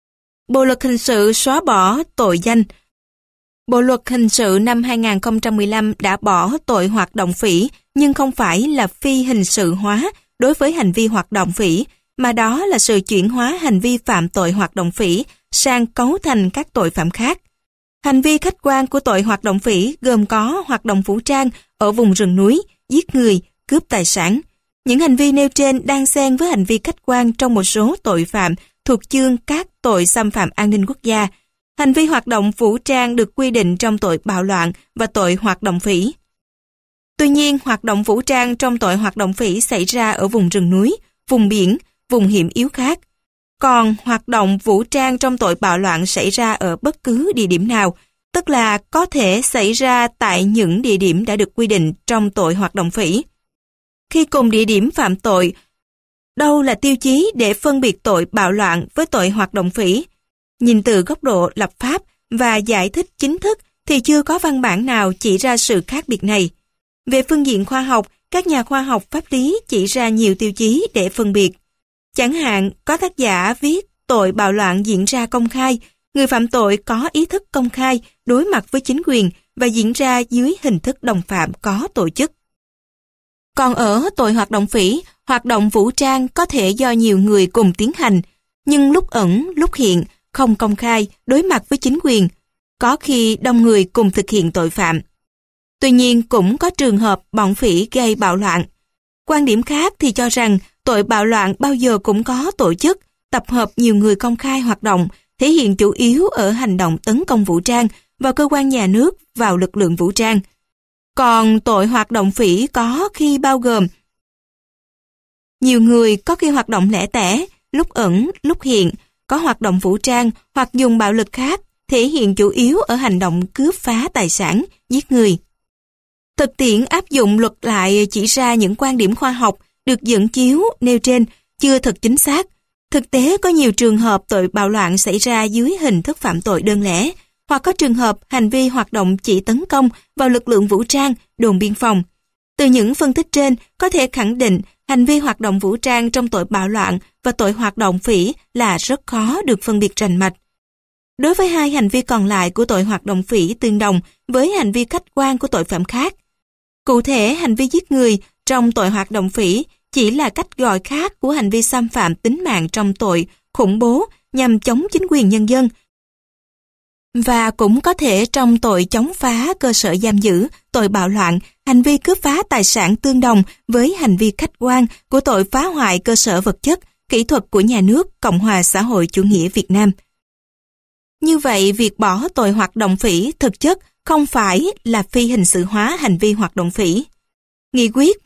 Bộ luật hình sự xóa bỏ tội danh. Bộ luật hình sự năm 2015 đã bỏ tội hoạt động phỉ, nhưng không phải là phi hình sự hóa đối với hành vi hoạt động phỉ, mà đó là sự chuyển hóa hành vi phạm tội hoạt động phỉ sang cấu thành các tội phạm khác. Hành vi khách quan của tội hoạt động phỉ gồm có hoạt động vũ trang ở vùng rừng núi, giết người, cướp tài sản. Những hành vi nêu trên đang xen với hành vi khách quan trong một số tội phạm thuộc chương các tội xâm phạm an ninh quốc gia. Hành vi hoạt động vũ trang được quy định trong tội bạo loạn và tội hoạt động phỉ. Tuy nhiên, hoạt động vũ trang trong tội hoạt động phỉ xảy ra ở vùng rừng núi, vùng biển, vùng hiểm yếu khác. Còn hoạt động vũ trang trong tội bạo loạn xảy ra ở bất cứ địa điểm nào, tức là có thể xảy ra tại những địa điểm đã được quy định trong tội hoạt động phỉ. Khi cùng địa điểm phạm tội, đâu là tiêu chí để phân biệt tội bạo loạn với tội hoạt động phỉ? Nhìn từ góc độ lập pháp và giải thích chính thức thì chưa có văn bản nào chỉ ra sự khác biệt này. Về phương diện khoa học, các nhà khoa học pháp lý chỉ ra nhiều tiêu chí để phân biệt. Chẳng hạn, có tác giả viết tội bạo loạn diễn ra công khai, người phạm tội có ý thức công khai đối mặt với chính quyền và diễn ra dưới hình thức đồng phạm có tổ chức. Còn ở tội hoạt động phỉ, hoạt động vũ trang có thể do nhiều người cùng tiến hành, nhưng lúc ẩn, lúc hiện, không công khai, đối mặt với chính quyền, có khi đông người cùng thực hiện tội phạm. Tuy nhiên cũng có trường hợp bọn phỉ gây bạo loạn. Quan điểm khác thì cho rằng tội bạo loạn bao giờ cũng có tổ chức, tập hợp nhiều người công khai hoạt động, thể hiện chủ yếu ở hành động tấn công vũ trang vào cơ quan nhà nước, vào lực lượng vũ trang. Còn tội hoạt động phỉ có khi bao gồm nhiều người, có khi hoạt động lẻ tẻ, lúc ẩn, lúc hiện, có hoạt động vũ trang hoặc dùng bạo lực khác, thể hiện chủ yếu ở hành động cướp phá tài sản, giết người. Thực tiễn áp dụng luật lại chỉ ra những quan điểm khoa học được dẫn chiếu nêu trên chưa thật chính xác. Thực tế có nhiều trường hợp tội bạo loạn xảy ra dưới hình thức phạm tội đơn lẻ, hoặc có trường hợp hành vi hoạt động chỉ tấn công vào lực lượng vũ trang, đồn biên phòng. Từ những phân tích trên, có thể khẳng định hành vi hoạt động vũ trang trong tội bạo loạn và tội hoạt động phỉ là rất khó được phân biệt rành mạch. Đối với hai hành vi còn lại của tội hoạt động phỉ tương đồng với hành vi khách quan của tội phạm khác. Cụ thể, hành vi giết người trong tội hoạt động phỉ chỉ là cách gọi khác của hành vi xâm phạm tính mạng trong tội khủng bố nhằm chống chính quyền nhân dân, và cũng có thể trong tội chống phá cơ sở giam giữ, tội bạo loạn, hành vi cướp phá tài sản tương đồng với hành vi khách quan của tội phá hoại cơ sở vật chất, kỹ thuật của nhà nước Cộng hòa xã hội chủ nghĩa Việt Nam. Như vậy, việc bỏ tội hoạt động phỉ thực chất không phải là phi hình sự hóa hành vi hoạt động phỉ. Nghị quyết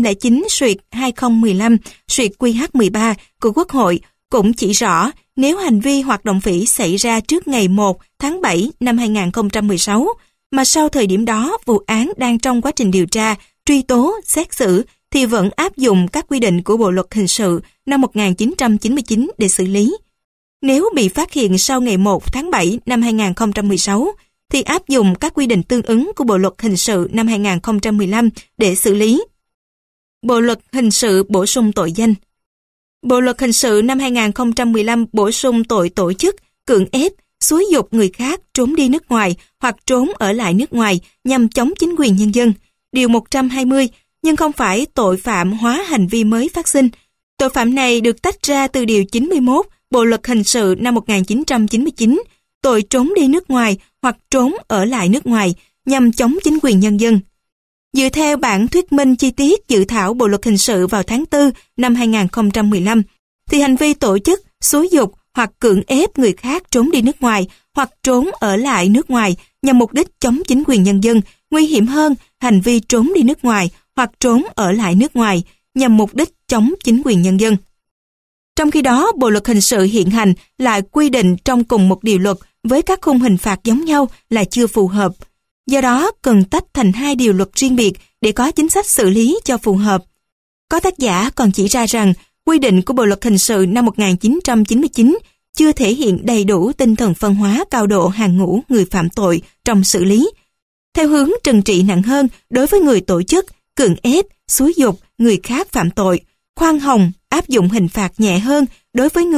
109/2015/QH13 của Quốc hội cũng chỉ rõ nếu hành vi hoạt động phỉ xảy ra trước ngày 1 tháng 7 năm 2016, mà sau thời điểm đó vụ án đang trong quá trình điều tra, truy tố, xét xử, thì vẫn áp dụng các quy định của Bộ luật hình sự năm 1999 để xử lý. Nếu bị phát hiện sau ngày 1 tháng 7 năm 2016, thì áp dụng các quy định tương ứng của Bộ luật hình sự năm 2015 để xử lý. Bộ luật hình sự bổ sung tội danh. Bộ luật hình sự năm 2015 bổ sung tội tổ chức, cưỡng ép, xúi giục người khác trốn đi nước ngoài hoặc trốn ở lại nước ngoài nhằm chống chính quyền nhân dân. Điều 120, nhưng không phải tội phạm hóa hành vi mới phát sinh. Tội phạm này được tách ra từ Điều 91 Bộ luật hình sự năm 1999, tội trốn đi nước ngoài hoặc trốn ở lại nước ngoài nhằm chống chính quyền nhân dân. Dựa theo bản thuyết minh chi tiết dự thảo Bộ luật hình sự vào tháng 4 năm 2015, thì hành vi tổ chức, xúi giục hoặc cưỡng ép người khác trốn đi nước ngoài hoặc trốn ở lại nước ngoài nhằm mục đích chống chính quyền nhân dân nguy hiểm hơn hành vi trốn đi nước ngoài hoặc trốn ở lại nước ngoài nhằm mục đích chống chính quyền nhân dân. Trong khi đó, Bộ luật hình sự hiện hành lại quy định trong cùng một điều luật với các khung hình phạt giống nhau là chưa phù hợp. Do đó, cần tách thành hai điều luật riêng biệt để có chính sách xử lý cho phù hợp. Có tác giả còn chỉ ra rằng quy định của Bộ luật hình sự năm 1999 chưa thể hiện đầy đủ tinh thần phân hóa cao độ hàng ngũ người phạm tội trong xử lý, theo hướng trừng trị nặng hơn đối với người tổ chức, cưỡng ép, xúi giục người khác phạm tội, khoan hồng áp dụng hình phạt nhẹ hơn đối với người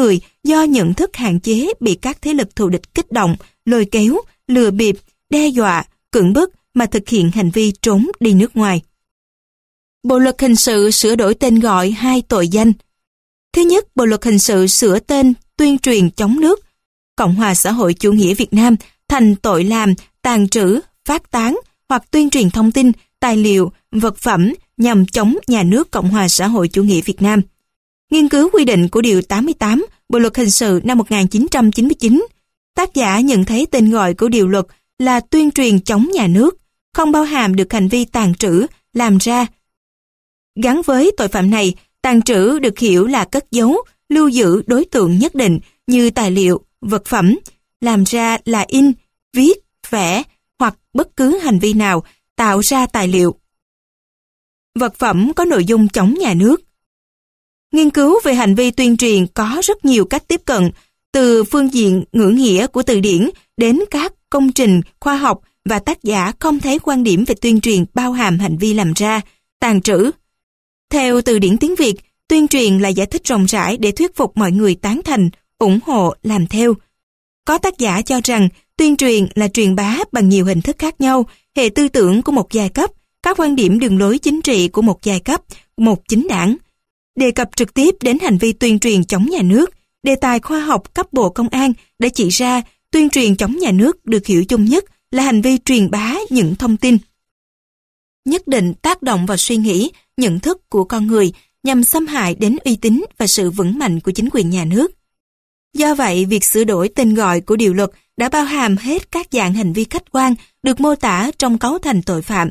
do nhận thức hạn chế bị các thế lực thù địch kích động, lôi kéo, lừa bịp, đe dọa, cưỡng bức mà thực hiện hành vi trốn đi nước ngoài. Bộ luật hình sự sửa đổi tên gọi 2 tội danh. Thứ nhất, Bộ luật hình sự sửa tên tuyên truyền chống nước Cộng hòa xã hội chủ nghĩa Việt Nam thành tội làm, tàng trữ, phát tán hoặc tuyên truyền thông tin, tài liệu, vật phẩm nhằm chống nhà nước Cộng hòa xã hội chủ nghĩa Việt Nam. Nghiên cứu quy định của Điều 88 Bộ luật hình sự năm 1999, tác giả nhận thấy tên gọi của điều luật là tuyên truyền chống nhà nước, không bao hàm được hành vi tàng trữ, làm ra. Gắn với tội phạm này, tàng trữ được hiểu là cất giấu, lưu giữ đối tượng nhất định như tài liệu, vật phẩm, làm ra là in, viết, vẽ hoặc bất cứ hành vi nào tạo ra tài liệu. Vật phẩm có nội dung chống nhà nước. Nghiên cứu về hành vi tuyên truyền có rất nhiều cách tiếp cận, từ phương diện ngữ nghĩa của từ điển đến các công trình khoa học, và tác giả không thấy quan điểm về tuyên truyền bao hàm hành vi làm ra, tàng trữ. Theo từ điển tiếng Việt, tuyên truyền là giải thích rộng rãi để thuyết phục mọi người tán thành, ủng hộ, làm theo. Có tác giả cho rằng tuyên truyền là truyền bá bằng nhiều hình thức khác nhau, hệ tư tưởng của một giai cấp, các quan điểm đường lối chính trị của một giai cấp, một chính đảng. Đề cập trực tiếp đến hành vi tuyên truyền chống nhà nước, đề tài khoa học cấp Bộ Công an đã chỉ ra tuyên truyền chống nhà nước được hiểu chung nhất là hành vi truyền bá những thông tin nhất định tác động vào suy nghĩ, nhận thức của con người nhằm xâm hại đến uy tín và sự vững mạnh của chính quyền nhà nước. Do vậy, việc sửa đổi tên gọi của điều luật đã bao hàm hết các dạng hành vi khách quan được mô tả trong cấu thành tội phạm,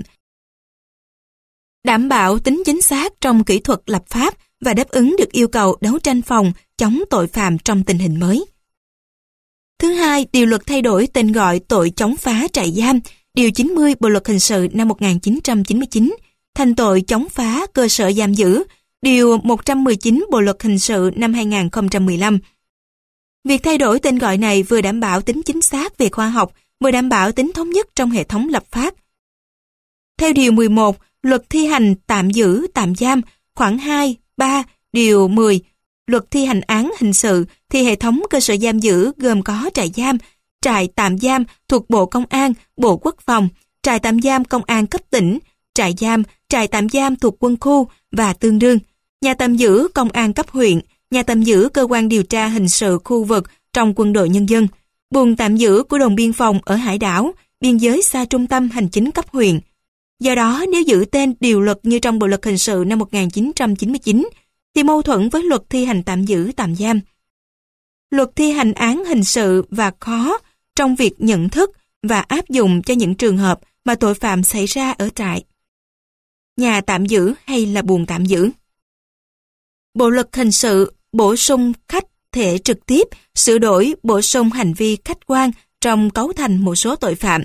đảm bảo tính chính xác trong kỹ thuật lập pháp và đáp ứng được yêu cầu đấu tranh phòng chống tội phạm trong tình hình mới. Thứ hai, điều luật thay đổi tên gọi tội chống phá trại giam, Điều 90 Bộ luật hình sự năm 1999, thành tội chống phá cơ sở giam giữ, Điều 119 Bộ luật hình sự năm 2015. Việc thay đổi tên gọi này vừa đảm bảo tính chính xác về khoa học, vừa đảm bảo tính thống nhất trong hệ thống lập pháp. Theo Điều 11, Luật thi hành tạm giữ, tạm giam, khoản 2, 3, Điều 10, Luật thi hành án hình sự thì hệ thống cơ sở giam giữ gồm có trại giam, trại tạm giam thuộc Bộ Công an, Bộ Quốc phòng, trại tạm giam công an cấp tỉnh, trại tạm giam thuộc quân khu và tương đương, nhà tạm giữ công an cấp huyện, nhà tạm giữ cơ quan điều tra hình sự khu vực trong quân đội nhân dân, buồng tạm giữ của đồn biên phòng ở hải đảo, biên giới xa trung tâm hành chính cấp huyện. Do đó, nếu giữ tên điều luật như trong Bộ luật hình sự năm 1999, thì mâu thuẫn với Luật thi hành tạm giữ, tạm giam. Luật thi hành án hình sự và khó trong việc nhận thức và áp dụng cho những trường hợp mà tội phạm xảy ra ở trại, nhà tạm giữ hay là buồng tạm giữ. Bộ luật hình sự bổ sung khách thể trực tiếp, sửa đổi bổ sung hành vi khách quan trong cấu thành một số tội phạm.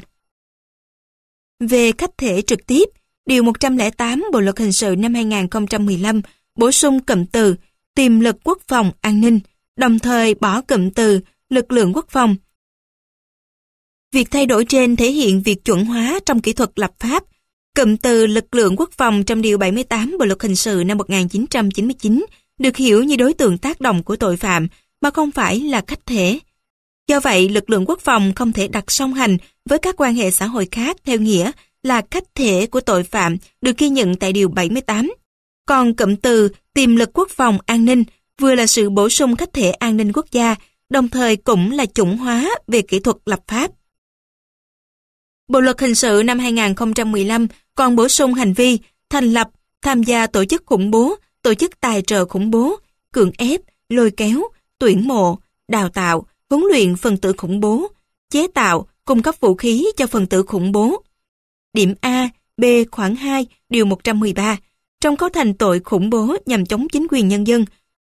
Về khách thể trực tiếp, Điều 108 Bộ luật hình sự năm 2015 bổ sung cụm từ tiềm lực quốc phòng an ninh, đồng thời bỏ cụm từ lực lượng quốc phòng. Việc thay đổi trên thể hiện việc chuẩn hóa trong kỹ thuật lập pháp. Cụm từ lực lượng quốc phòng trong Điều 78 Bộ luật hình sự năm 1999 được hiểu như đối tượng tác động của tội phạm mà không phải là khách thể. Do vậy, lực lượng quốc phòng không thể đặt song hành với các quan hệ xã hội khác theo nghĩa là khách thể của tội phạm được ghi nhận tại Điều 78. Còn cụm từ tiềm lực quốc phòng an ninh vừa là sự bổ sung khách thể an ninh quốc gia, đồng thời cũng là chủng hóa về kỹ thuật lập pháp. Bộ luật hình sự năm 2015 còn bổ sung hành vi thành lập, tham gia tổ chức khủng bố, tổ chức tài trợ khủng bố, cưỡng ép, lôi kéo, tuyển mộ, đào tạo, huấn luyện phần tử khủng bố, chế tạo, cung cấp vũ khí cho phần tử khủng bố. Điểm A, B khoản 2, Điều 113, trong cấu thành tội khủng bố nhằm chống chính quyền nhân dân.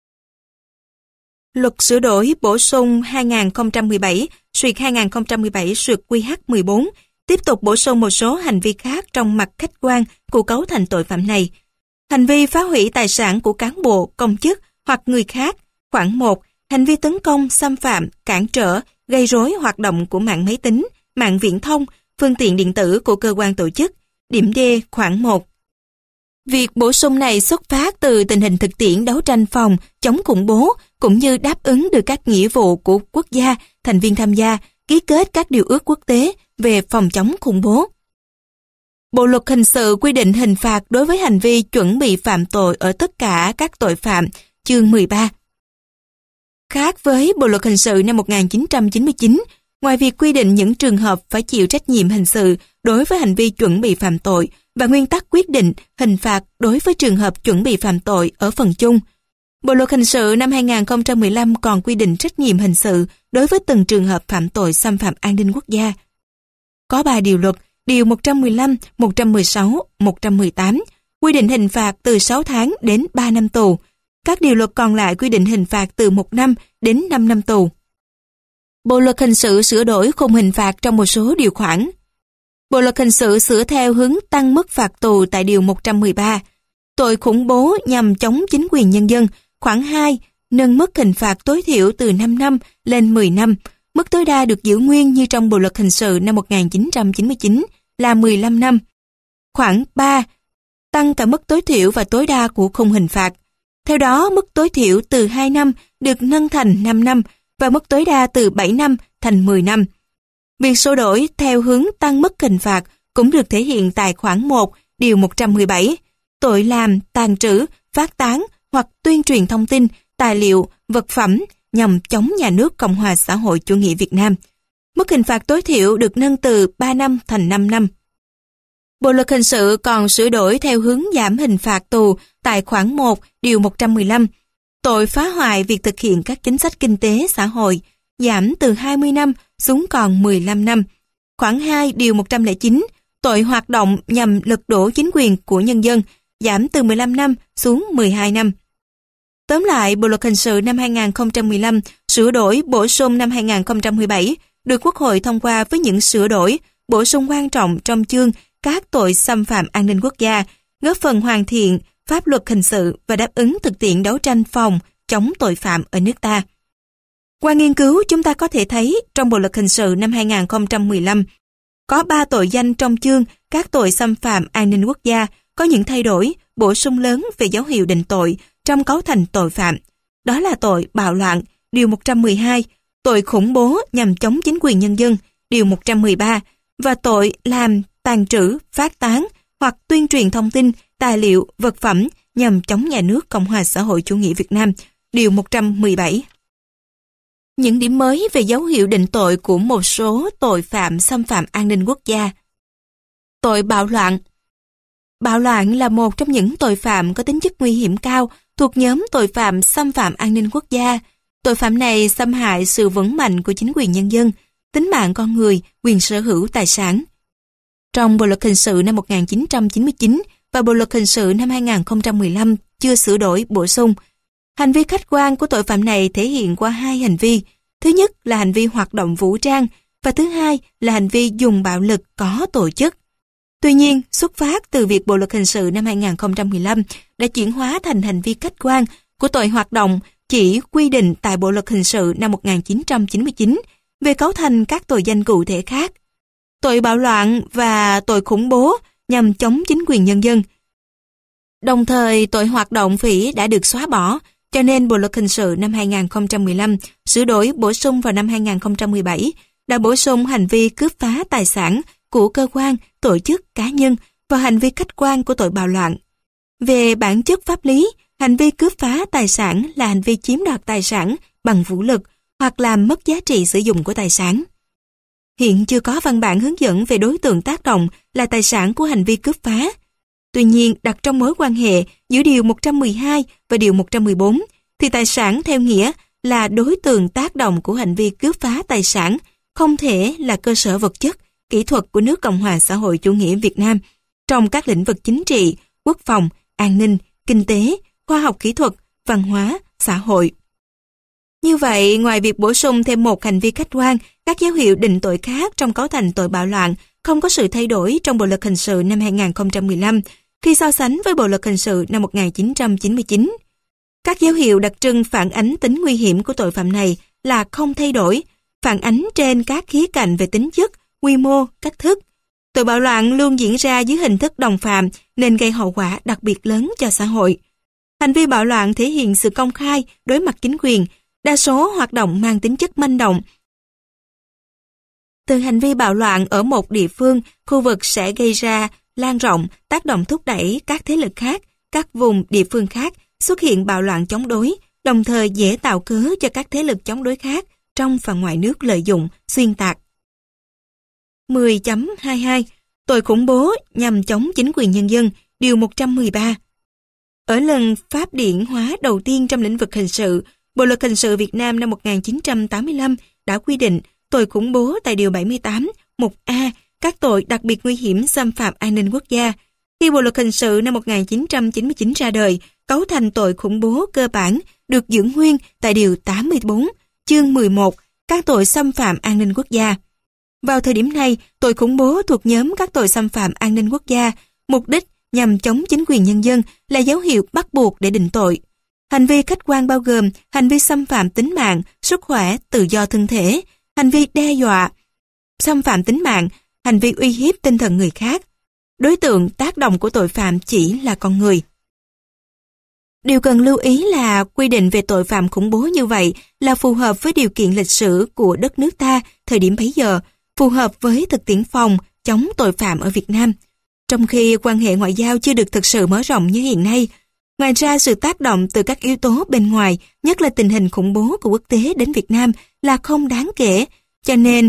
Luật sửa đổi bổ sung 2017/2017/QH14 tiếp tục bổ sung một số hành vi khác trong mặt khách quan của cấu thành tội phạm này. Hành vi phá hủy tài sản của cán bộ, công chức hoặc người khác. Khoản 1. Hành vi tấn công, xâm phạm, cản trở, gây rối hoạt động của mạng máy tính, mạng viễn thông, phương tiện điện tử của cơ quan tổ chức. Điểm D khoản 1. Việc bổ sung này xuất phát từ tình hình thực tiễn đấu tranh phòng, chống khủng bố cũng như đáp ứng được các nghĩa vụ của quốc gia, thành viên tham gia, ký kết các điều ước quốc tế về phòng chống khủng bố. Bộ luật hình sự quy định hình phạt đối với hành vi chuẩn bị phạm tội ở tất cả các tội phạm, chương 13. Khác với Bộ luật hình sự năm 1999, ngoài việc quy định những trường hợp phải chịu trách nhiệm hình sự đối với hành vi chuẩn bị phạm tội và nguyên tắc quyết định hình phạt đối với trường hợp chuẩn bị phạm tội ở phần chung, Bộ luật hình sự năm 2015 còn quy định trách nhiệm hình sự đối với từng trường hợp phạm tội xâm phạm an ninh quốc gia. Có 3 điều luật, điều 115, 116, 118, quy định hình phạt từ 6 tháng đến 3 năm tù. Các điều luật còn lại quy định hình phạt từ 1 năm đến 5 năm tù. Bộ luật hình sự sửa đổi khung hình phạt trong một số điều khoản. Bộ luật hình sự sửa theo hướng tăng mức phạt tù tại điều 113. Tội khủng bố nhằm chống chính quyền nhân dân, khoản 2, nâng mức hình phạt tối thiểu từ 5 năm lên 10 năm. Mức tối đa được giữ nguyên như trong Bộ luật hình sự năm 1999 là 15 năm. Khoản 3, tăng cả mức tối thiểu và tối đa của khung hình phạt. Theo đó, mức tối thiểu từ 2 năm được nâng thành 5 năm và mức tối đa từ 7 năm thành 10 năm. Việc sửa đổi theo hướng tăng mức hình phạt cũng được thể hiện tại khoản 1, điều 117, tội làm, tàng trữ, phát tán hoặc tuyên truyền thông tin, tài liệu, vật phẩm nhằm chống nhà nước Cộng hòa xã hội chủ nghĩa Việt Nam. Mức hình phạt tối thiểu được nâng từ 3 năm thành 5 năm. Bộ luật hình sự còn sửa đổi theo hướng giảm hình phạt tù tại khoản 1, điều 115, tội phá hoại việc thực hiện các chính sách kinh tế xã hội, giảm từ 20 năm xuống còn 15 năm. Khoản 2, điều 109, tội hoạt động nhằm lật đổ chính quyền của nhân dân, giảm từ 15 năm xuống 12 năm. Tóm lại, Bộ luật hình sự năm 2015 sửa đổi bổ sung năm 2017 được Quốc hội thông qua với những sửa đổi, bổ sung quan trọng trong chương các tội xâm phạm an ninh quốc gia, góp phần hoàn thiện pháp luật hình sự và đáp ứng thực tiễn đấu tranh phòng chống tội phạm ở nước ta. Qua nghiên cứu, chúng ta có thể thấy trong Bộ luật hình sự năm 2015 có 3 tội danh trong chương các tội xâm phạm an ninh quốc gia có những thay đổi, bổ sung lớn về dấu hiệu định tội trong cấu thành tội phạm. Đó là tội bạo loạn, điều 112, tội khủng bố nhằm chống chính quyền nhân dân, điều 113, và tội làm, tàng trữ, phát tán hoặc tuyên truyền thông tin, tài liệu, vật phẩm nhằm chống nhà nước Cộng hòa xã hội chủ nghĩa Việt Nam, điều 117. Những điểm mới về dấu hiệu định tội của một số tội phạm xâm phạm an ninh quốc gia. Tội bạo loạn. Bạo loạn là một trong những tội phạm có tính chất nguy hiểm cao thuộc nhóm tội phạm xâm phạm an ninh quốc gia. Tội phạm này xâm hại sự vững mạnh của chính quyền nhân dân, tính mạng con người, quyền sở hữu tài sản. Trong Bộ luật hình sự năm 1999 và Bộ luật hình sự năm 2015 chưa sửa đổi bổ sung, hành vi khách quan của tội phạm này thể hiện qua 2 hành vi. Thứ nhất là hành vi hoạt động vũ trang và thứ hai là hành vi dùng bạo lực có tổ chức. Tuy nhiên, xuất phát từ việc Bộ luật hình sự năm 2015 đã chuyển hóa thành hành vi khách quan của tội hoạt động chỉ quy định tại Bộ luật hình sự năm 1999 về cấu thành các tội danh cụ thể khác. Tội bạo loạn và tội khủng bố nhằm chống chính quyền nhân dân. Đồng thời, tội hoạt động phỉ đã được xóa bỏ, cho nên Bộ luật hình sự năm 2015 sửa đổi bổ sung vào năm 2017 đã bổ sung hành vi cướp phá tài sản của cơ quan, tổ chức, cá nhân và hành vi khách quan của tội bạo loạn. Về bản chất pháp lý, hành vi cướp phá tài sản là hành vi chiếm đoạt tài sản bằng vũ lực hoặc làm mất giá trị sử dụng của tài sản. Hiện chưa có văn bản hướng dẫn về đối tượng tác động là tài sản của hành vi cướp phá. Tuy nhiên, đặt trong mối quan hệ giữa điều 112 và điều 114, thì tài sản theo nghĩa là đối tượng tác động của hành vi cướp phá tài sản, không thể là cơ sở vật chất, kỹ thuật của nước Cộng hòa xã hội chủ nghĩa Việt Nam trong các lĩnh vực chính trị, quốc phòng, an ninh, kinh tế, khoa học kỹ thuật, văn hóa, xã hội. Như vậy, ngoài việc bổ sung thêm một hành vi khách quan, các dấu hiệu định tội khác trong cấu thành tội bạo loạn không có sự thay đổi trong Bộ luật hình sự năm 2015 khi so sánh với Bộ luật hình sự năm 1999. Các dấu hiệu đặc trưng phản ánh tính nguy hiểm của tội phạm này là không thay đổi, phản ánh trên các khía cạnh về tính chất, quy mô, cách thức. Tội bạo loạn luôn diễn ra dưới hình thức đồng phạm nên gây hậu quả đặc biệt lớn cho xã hội. Hành vi bạo loạn thể hiện sự công khai đối mặt chính quyền, đa số hoạt động mang tính chất manh động. Từ hành vi bạo loạn ở một địa phương, khu vực sẽ gây ra lan rộng, tác động thúc đẩy các thế lực khác, các vùng địa phương khác xuất hiện bạo loạn chống đối, đồng thời dễ tạo cớ cho các thế lực chống đối khác trong và ngoài nước lợi dụng, xuyên tạc. 10.22 Tội khủng bố nhằm chống chính quyền nhân dân, Điều 113. Ở lần pháp điển hóa đầu tiên trong lĩnh vực hình sự, Bộ Luật Hình sự Việt Nam năm 1985 đã quy định tội khủng bố tại Điều 78, mục A, các tội đặc biệt nguy hiểm xâm phạm an ninh quốc gia. Khi Bộ Luật Hình sự năm 1999 ra đời, cấu thành tội khủng bố cơ bản được giữ nguyên tại Điều 84, chương 11, các tội xâm phạm an ninh quốc gia. Vào thời điểm này, tội khủng bố thuộc nhóm các tội xâm phạm an ninh quốc gia, mục đích nhằm chống chính quyền nhân dân là dấu hiệu bắt buộc để định tội. Hành vi khách quan bao gồm hành vi xâm phạm tính mạng, sức khỏe, tự do thân thể, hành vi đe dọa, xâm phạm tính mạng, hành vi uy hiếp tinh thần người khác. Đối tượng tác động của tội phạm chỉ là con người. Điều cần lưu ý là quy định về tội phạm khủng bố như vậy là phù hợp với điều kiện lịch sử của đất nước ta thời điểm bấy giờ, phù hợp với thực tiễn phòng chống tội phạm ở Việt Nam. Trong khi quan hệ ngoại giao chưa được thực sự mở rộng như hiện nay, ngoài ra sự tác động từ các yếu tố bên ngoài, nhất là tình hình khủng bố của quốc tế đến Việt Nam là không đáng kể, cho nên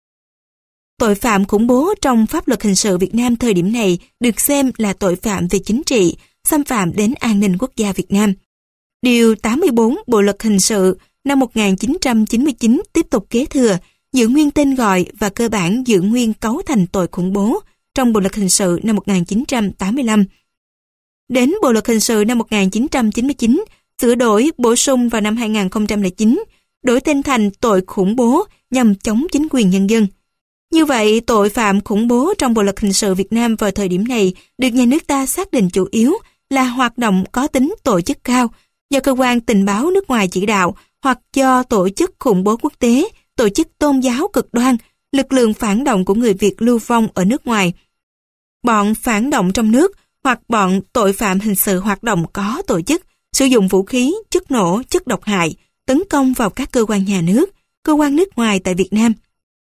tội phạm khủng bố trong pháp luật hình sự Việt Nam thời điểm này được xem là tội phạm về chính trị, xâm phạm đến an ninh quốc gia Việt Nam. Điều 84 Bộ Luật Hình sự năm 1999 tiếp tục kế thừa, giữ nguyên tên gọi và cơ bản giữ nguyên cấu thành tội khủng bố trong Bộ Luật Hình sự năm 1985. Đến Bộ Luật Hình sự năm 1999, sửa đổi bổ sung vào năm 2009, đổi tên thành tội khủng bố nhằm chống chính quyền nhân dân. Như vậy, tội phạm khủng bố trong Bộ Luật Hình sự Việt Nam vào thời điểm này được nhà nước ta xác định chủ yếu là hoạt động có tính tổ chức cao, do cơ quan tình báo nước ngoài chỉ đạo hoặc do tổ chức khủng bố quốc tế, tổ chức tôn giáo cực đoan, lực lượng phản động của người Việt lưu vong ở nước ngoài, bọn phản động trong nước hoặc bọn tội phạm hình sự hoạt động có tổ chức, sử dụng vũ khí, chất nổ, chất độc hại, tấn công vào các cơ quan nhà nước, cơ quan nước ngoài tại Việt Nam.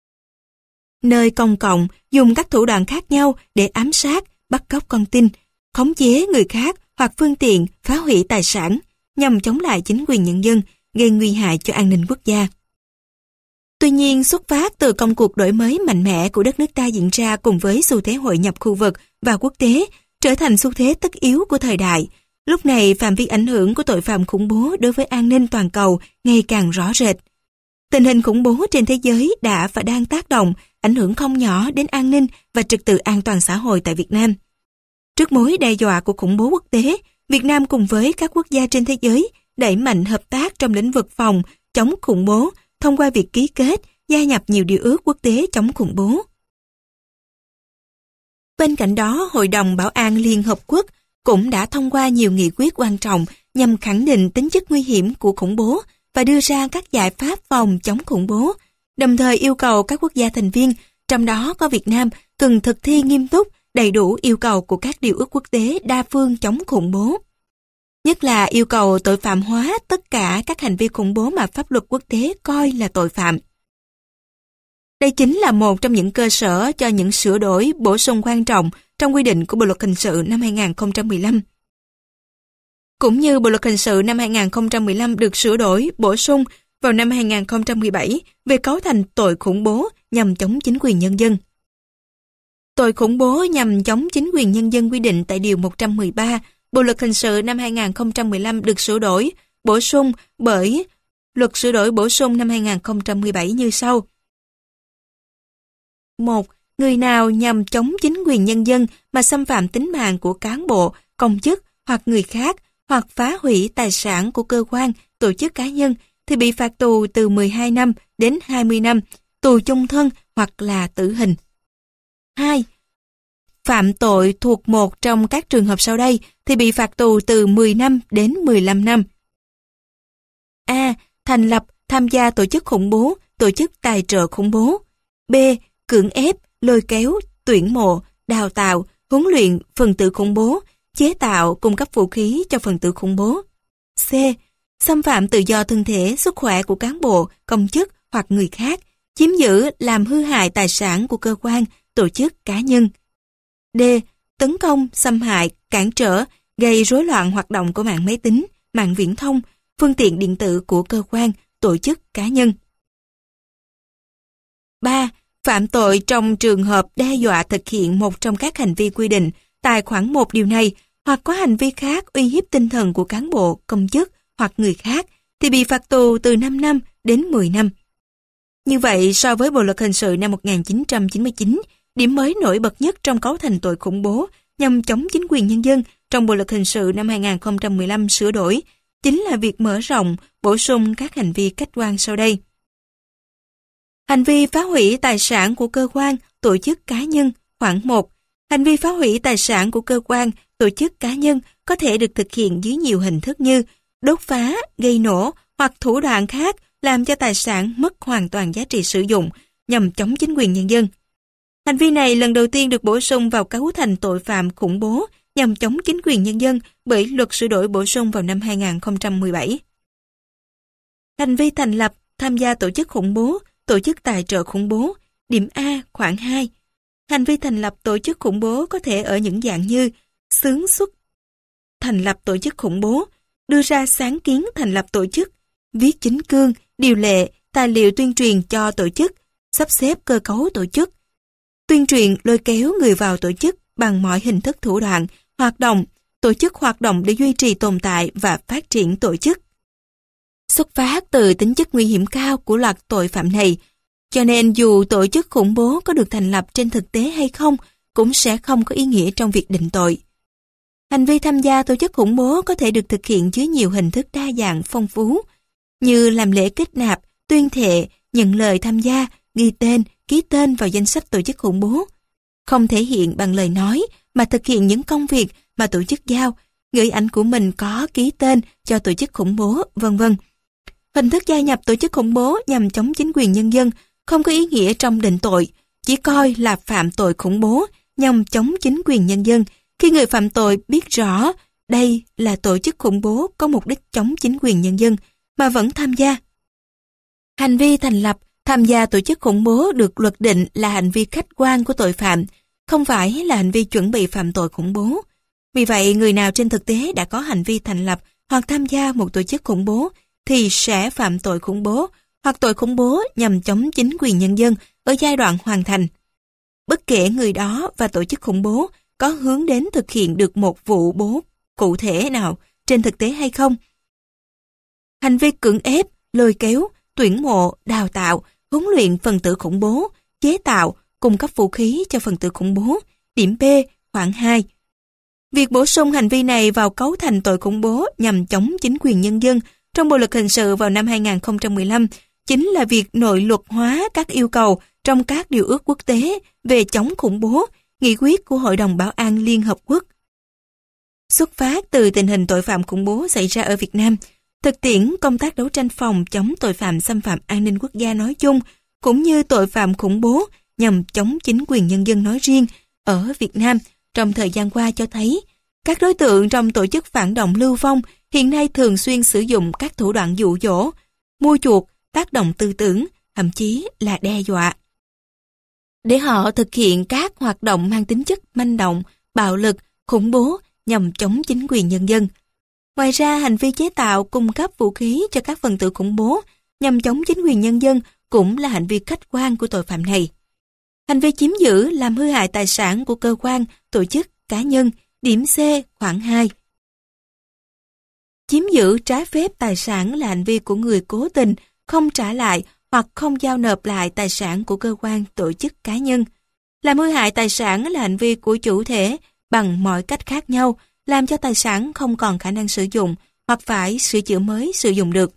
Nơi công cộng dùng các thủ đoạn khác nhau để ám sát, bắt cóc con tin, khống chế người khác hoặc phương tiện, phá hủy tài sản nhằm chống lại chính quyền nhân dân, gây nguy hại cho an ninh quốc gia. Tuy nhiên, xuất phát từ công cuộc đổi mới mạnh mẽ của đất nước ta diễn ra cùng với xu thế hội nhập khu vực và quốc tế, trở thành xu thế tất yếu của thời đại. Lúc này, phạm vi ảnh hưởng của tội phạm khủng bố đối với an ninh toàn cầu ngày càng rõ rệt. Tình hình khủng bố trên thế giới đã và đang tác động, ảnh hưởng không nhỏ đến an ninh và trật tự an toàn xã hội tại Việt Nam. Trước mối đe dọa của khủng bố quốc tế, Việt Nam cùng với các quốc gia trên thế giới đẩy mạnh hợp tác trong lĩnh vực phòng, chống khủng bố, thông qua việc ký kết, gia nhập nhiều điều ước quốc tế chống khủng bố. Bên cạnh đó, Hội đồng Bảo an Liên Hợp Quốc cũng đã thông qua nhiều nghị quyết quan trọng nhằm khẳng định tính chất nguy hiểm của khủng bố và đưa ra các giải pháp phòng chống khủng bố, đồng thời yêu cầu các quốc gia thành viên, trong đó có Việt Nam, cần thực thi nghiêm túc, đầy đủ yêu cầu của các điều ước quốc tế đa phương chống khủng bố. Nhất là yêu cầu tội phạm hóa tất cả các hành vi khủng bố mà pháp luật quốc tế coi là tội phạm. Đây chính là một trong những cơ sở cho những sửa đổi, bổ sung quan trọng trong quy định của Bộ Luật Hình sự năm 2015. Cũng như Bộ Luật Hình sự năm 2015 được sửa đổi, bổ sung vào năm 2017 về cấu thành tội khủng bố nhằm chống chính quyền nhân dân. Tội khủng bố nhằm chống chính quyền nhân dân quy định tại Điều 113 Bộ Luật Hình sự năm 2015 được sửa đổi, bổ sung bởi Luật sửa đổi bổ sung năm 2017 như sau. 1. Người nào nhằm chống chính quyền nhân dân mà xâm phạm tính mạng của cán bộ, công chức hoặc người khác hoặc phá hủy tài sản của cơ quan, tổ chức cá nhân thì bị phạt tù từ 12 năm đến 20 năm, tù chung thân hoặc là tử hình. 2. Phạm tội thuộc một trong các trường hợp sau đây thì bị phạt tù từ 10 năm đến 15 năm. A. Thành lập, tham gia tổ chức khủng bố, tổ chức tài trợ khủng bố. B. Cưỡng ép, lôi kéo, tuyển mộ, đào tạo, huấn luyện phần tử khủng bố chế tạo, cung cấp vũ khí cho phần tử khủng bố. C. Xâm phạm tự do thân thể, sức khỏe của cán bộ, công chức hoặc người khác, chiếm giữ, làm hư hại tài sản của cơ quan, tổ chức, cá nhân. D. Tấn công, xâm hại, cản trở, gây rối loạn hoạt động của mạng máy tính, mạng viễn thông, phương tiện điện tử của cơ quan, tổ chức, cá nhân. 3. Phạm tội trong trường hợp đe dọa thực hiện một trong các hành vi quy định tại khoản 1 điều này, hoặc có hành vi khác uy hiếp tinh thần của cán bộ, công chức hoặc người khác, thì bị phạt tù từ 5 năm đến 10 năm. Như vậy, so với Bộ luật hình sự năm 1999, điểm mới nổi bật nhất trong cấu thành tội khủng bố nhằm chống chính quyền nhân dân trong Bộ luật hình sự năm 2015 sửa đổi, chính là việc mở rộng, bổ sung các hành vi khách quan sau đây. Hành vi phá hủy tài sản của cơ quan, tổ chức, cá nhân, khoản 1. Hành vi phá hủy tài sản của cơ quan, tổ chức, cá nhân có thể được thực hiện dưới nhiều hình thức như đốt phá, gây nổ hoặc thủ đoạn khác làm cho tài sản mất hoàn toàn giá trị sử dụng nhằm chống chính quyền nhân dân. Hành vi này lần đầu tiên được bổ sung vào cấu thành tội phạm khủng bố nhằm chống chính quyền nhân dân bởi luật sửa đổi bổ sung vào năm 2017. Hành vi thành lập, tham gia tổ chức khủng bố, tổ chức tài trợ khủng bố, điểm A, khoản 2. Hành vi thành lập tổ chức khủng bố có thể ở những dạng như xướng xuất thành lập tổ chức khủng bố, đưa ra sáng kiến thành lập tổ chức, viết chính cương, điều lệ, tài liệu tuyên truyền cho tổ chức, sắp xếp cơ cấu tổ chức, tuyên truyền lôi kéo người vào tổ chức bằng mọi hình thức thủ đoạn, hoạt động, tổ chức hoạt động để duy trì tồn tại và phát triển tổ chức. Xuất phát từ tính chất nguy hiểm cao của loạt tội phạm này, cho nên dù tổ chức khủng bố có được thành lập trên thực tế hay không, cũng sẽ không có ý nghĩa trong việc định tội. Hành vi tham gia tổ chức khủng bố có thể được thực hiện dưới nhiều hình thức đa dạng phong phú, như làm lễ kết nạp, tuyên thệ, nhận lời tham gia, ghi tên, ký tên vào danh sách tổ chức khủng bố. Không thể hiện bằng lời nói mà thực hiện những công việc mà tổ chức giao, gửi ảnh của mình có ký tên cho tổ chức khủng bố, vân vân. Hình thức gia nhập tổ chức khủng bố nhằm chống chính quyền nhân dân không có ý nghĩa trong định tội, chỉ coi là phạm tội khủng bố nhằm chống chính quyền nhân dân khi người phạm tội biết rõ đây là tổ chức khủng bố có mục đích chống chính quyền nhân dân mà vẫn tham gia. Hành vi thành lập, tham gia tổ chức khủng bố được luật định là hành vi khách quan của tội phạm, không phải là hành vi chuẩn bị phạm tội khủng bố. Vì vậy, người nào trên thực tế đã có hành vi thành lập hoặc tham gia một tổ chức khủng bố thì sẽ phạm tội khủng bố hoặc tội khủng bố nhằm chống chính quyền nhân dân ở giai đoạn hoàn thành. Bất kể người đó và tổ chức khủng bố có hướng đến thực hiện được một vụ bố cụ thể nào trên thực tế hay không. Hành vi cưỡng ép, lôi kéo, tuyển mộ, đào tạo, huấn luyện phần tử khủng bố, chế tạo, cung cấp vũ khí cho phần tử khủng bố, điểm B, khoản 2. Việc bổ sung hành vi này vào cấu thành tội khủng bố nhằm chống chính quyền nhân dân trong Bộ luật hình sự vào năm 2015 chính là việc nội luật hóa các yêu cầu trong các điều ước quốc tế về chống khủng bố, nghị quyết của Hội đồng Bảo an Liên Hợp Quốc. Xuất phát từ tình hình tội phạm khủng bố xảy ra ở Việt Nam, thực tiễn công tác đấu tranh phòng chống tội phạm xâm phạm an ninh quốc gia nói chung, cũng như tội phạm khủng bố nhằm chống chính quyền nhân dân nói riêng ở Việt Nam trong thời gian qua cho thấy, các đối tượng trong tổ chức phản động lưu vong hiện nay thường xuyên sử dụng các thủ đoạn dụ dỗ, mua chuộc, tác động tư tưởng, thậm chí là đe dọa, để họ thực hiện các hoạt động mang tính chất manh động, bạo lực, khủng bố nhằm chống chính quyền nhân dân. Ngoài ra, hành vi chế tạo, cung cấp vũ khí cho các phần tử khủng bố nhằm chống chính quyền nhân dân cũng là hành vi khách quan của tội phạm này. Hành vi chiếm giữ, làm hư hại tài sản của cơ quan, tổ chức, cá nhân, điểm C, khoản 2. Chiếm giữ trái phép tài sản là hành vi của người cố tình không trả lại hoặc không giao nộp lại tài sản của cơ quan, tổ chức, cá nhân. Làm hư hại tài sản là hành vi của chủ thể bằng mọi cách khác nhau, làm cho tài sản không còn khả năng sử dụng hoặc phải sửa chữa mới sử dụng được.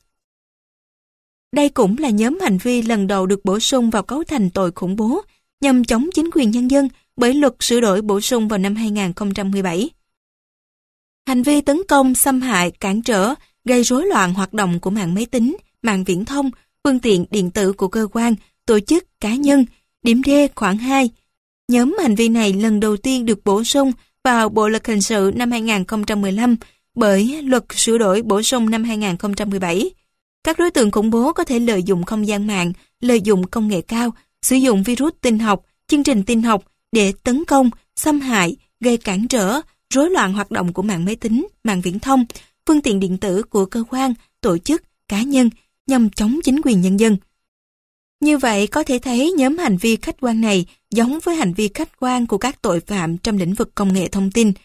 Đây cũng là nhóm hành vi lần đầu được bổ sung vào cấu thành tội khủng bố nhằm chống chính quyền nhân dân bởi luật sửa đổi bổ sung vào năm 2017. Hành vi tấn công, xâm hại, cản trở, gây rối loạn hoạt động của mạng máy tính, mạng viễn thông, phương tiện điện tử của cơ quan, tổ chức, cá nhân, điểm D khoản 2. Nhóm hành vi này lần đầu tiên được bổ sung vào Bộ luật hình sự năm 2015 bởi luật sửa đổi bổ sung năm 2017. Các đối tượng khủng bố có thể lợi dụng không gian mạng, lợi dụng công nghệ cao, sử dụng virus tin học, chương trình tin học để tấn công, xâm hại, gây cản trở, rối loạn hoạt động của mạng máy tính, mạng viễn thông, phương tiện điện tử của cơ quan, tổ chức, cá nhân nhằm chống chính quyền nhân dân. Như vậy có thể thấy nhóm hành vi khách quan này giống với hành vi khách quan của các tội phạm trong lĩnh vực công nghệ thông tin,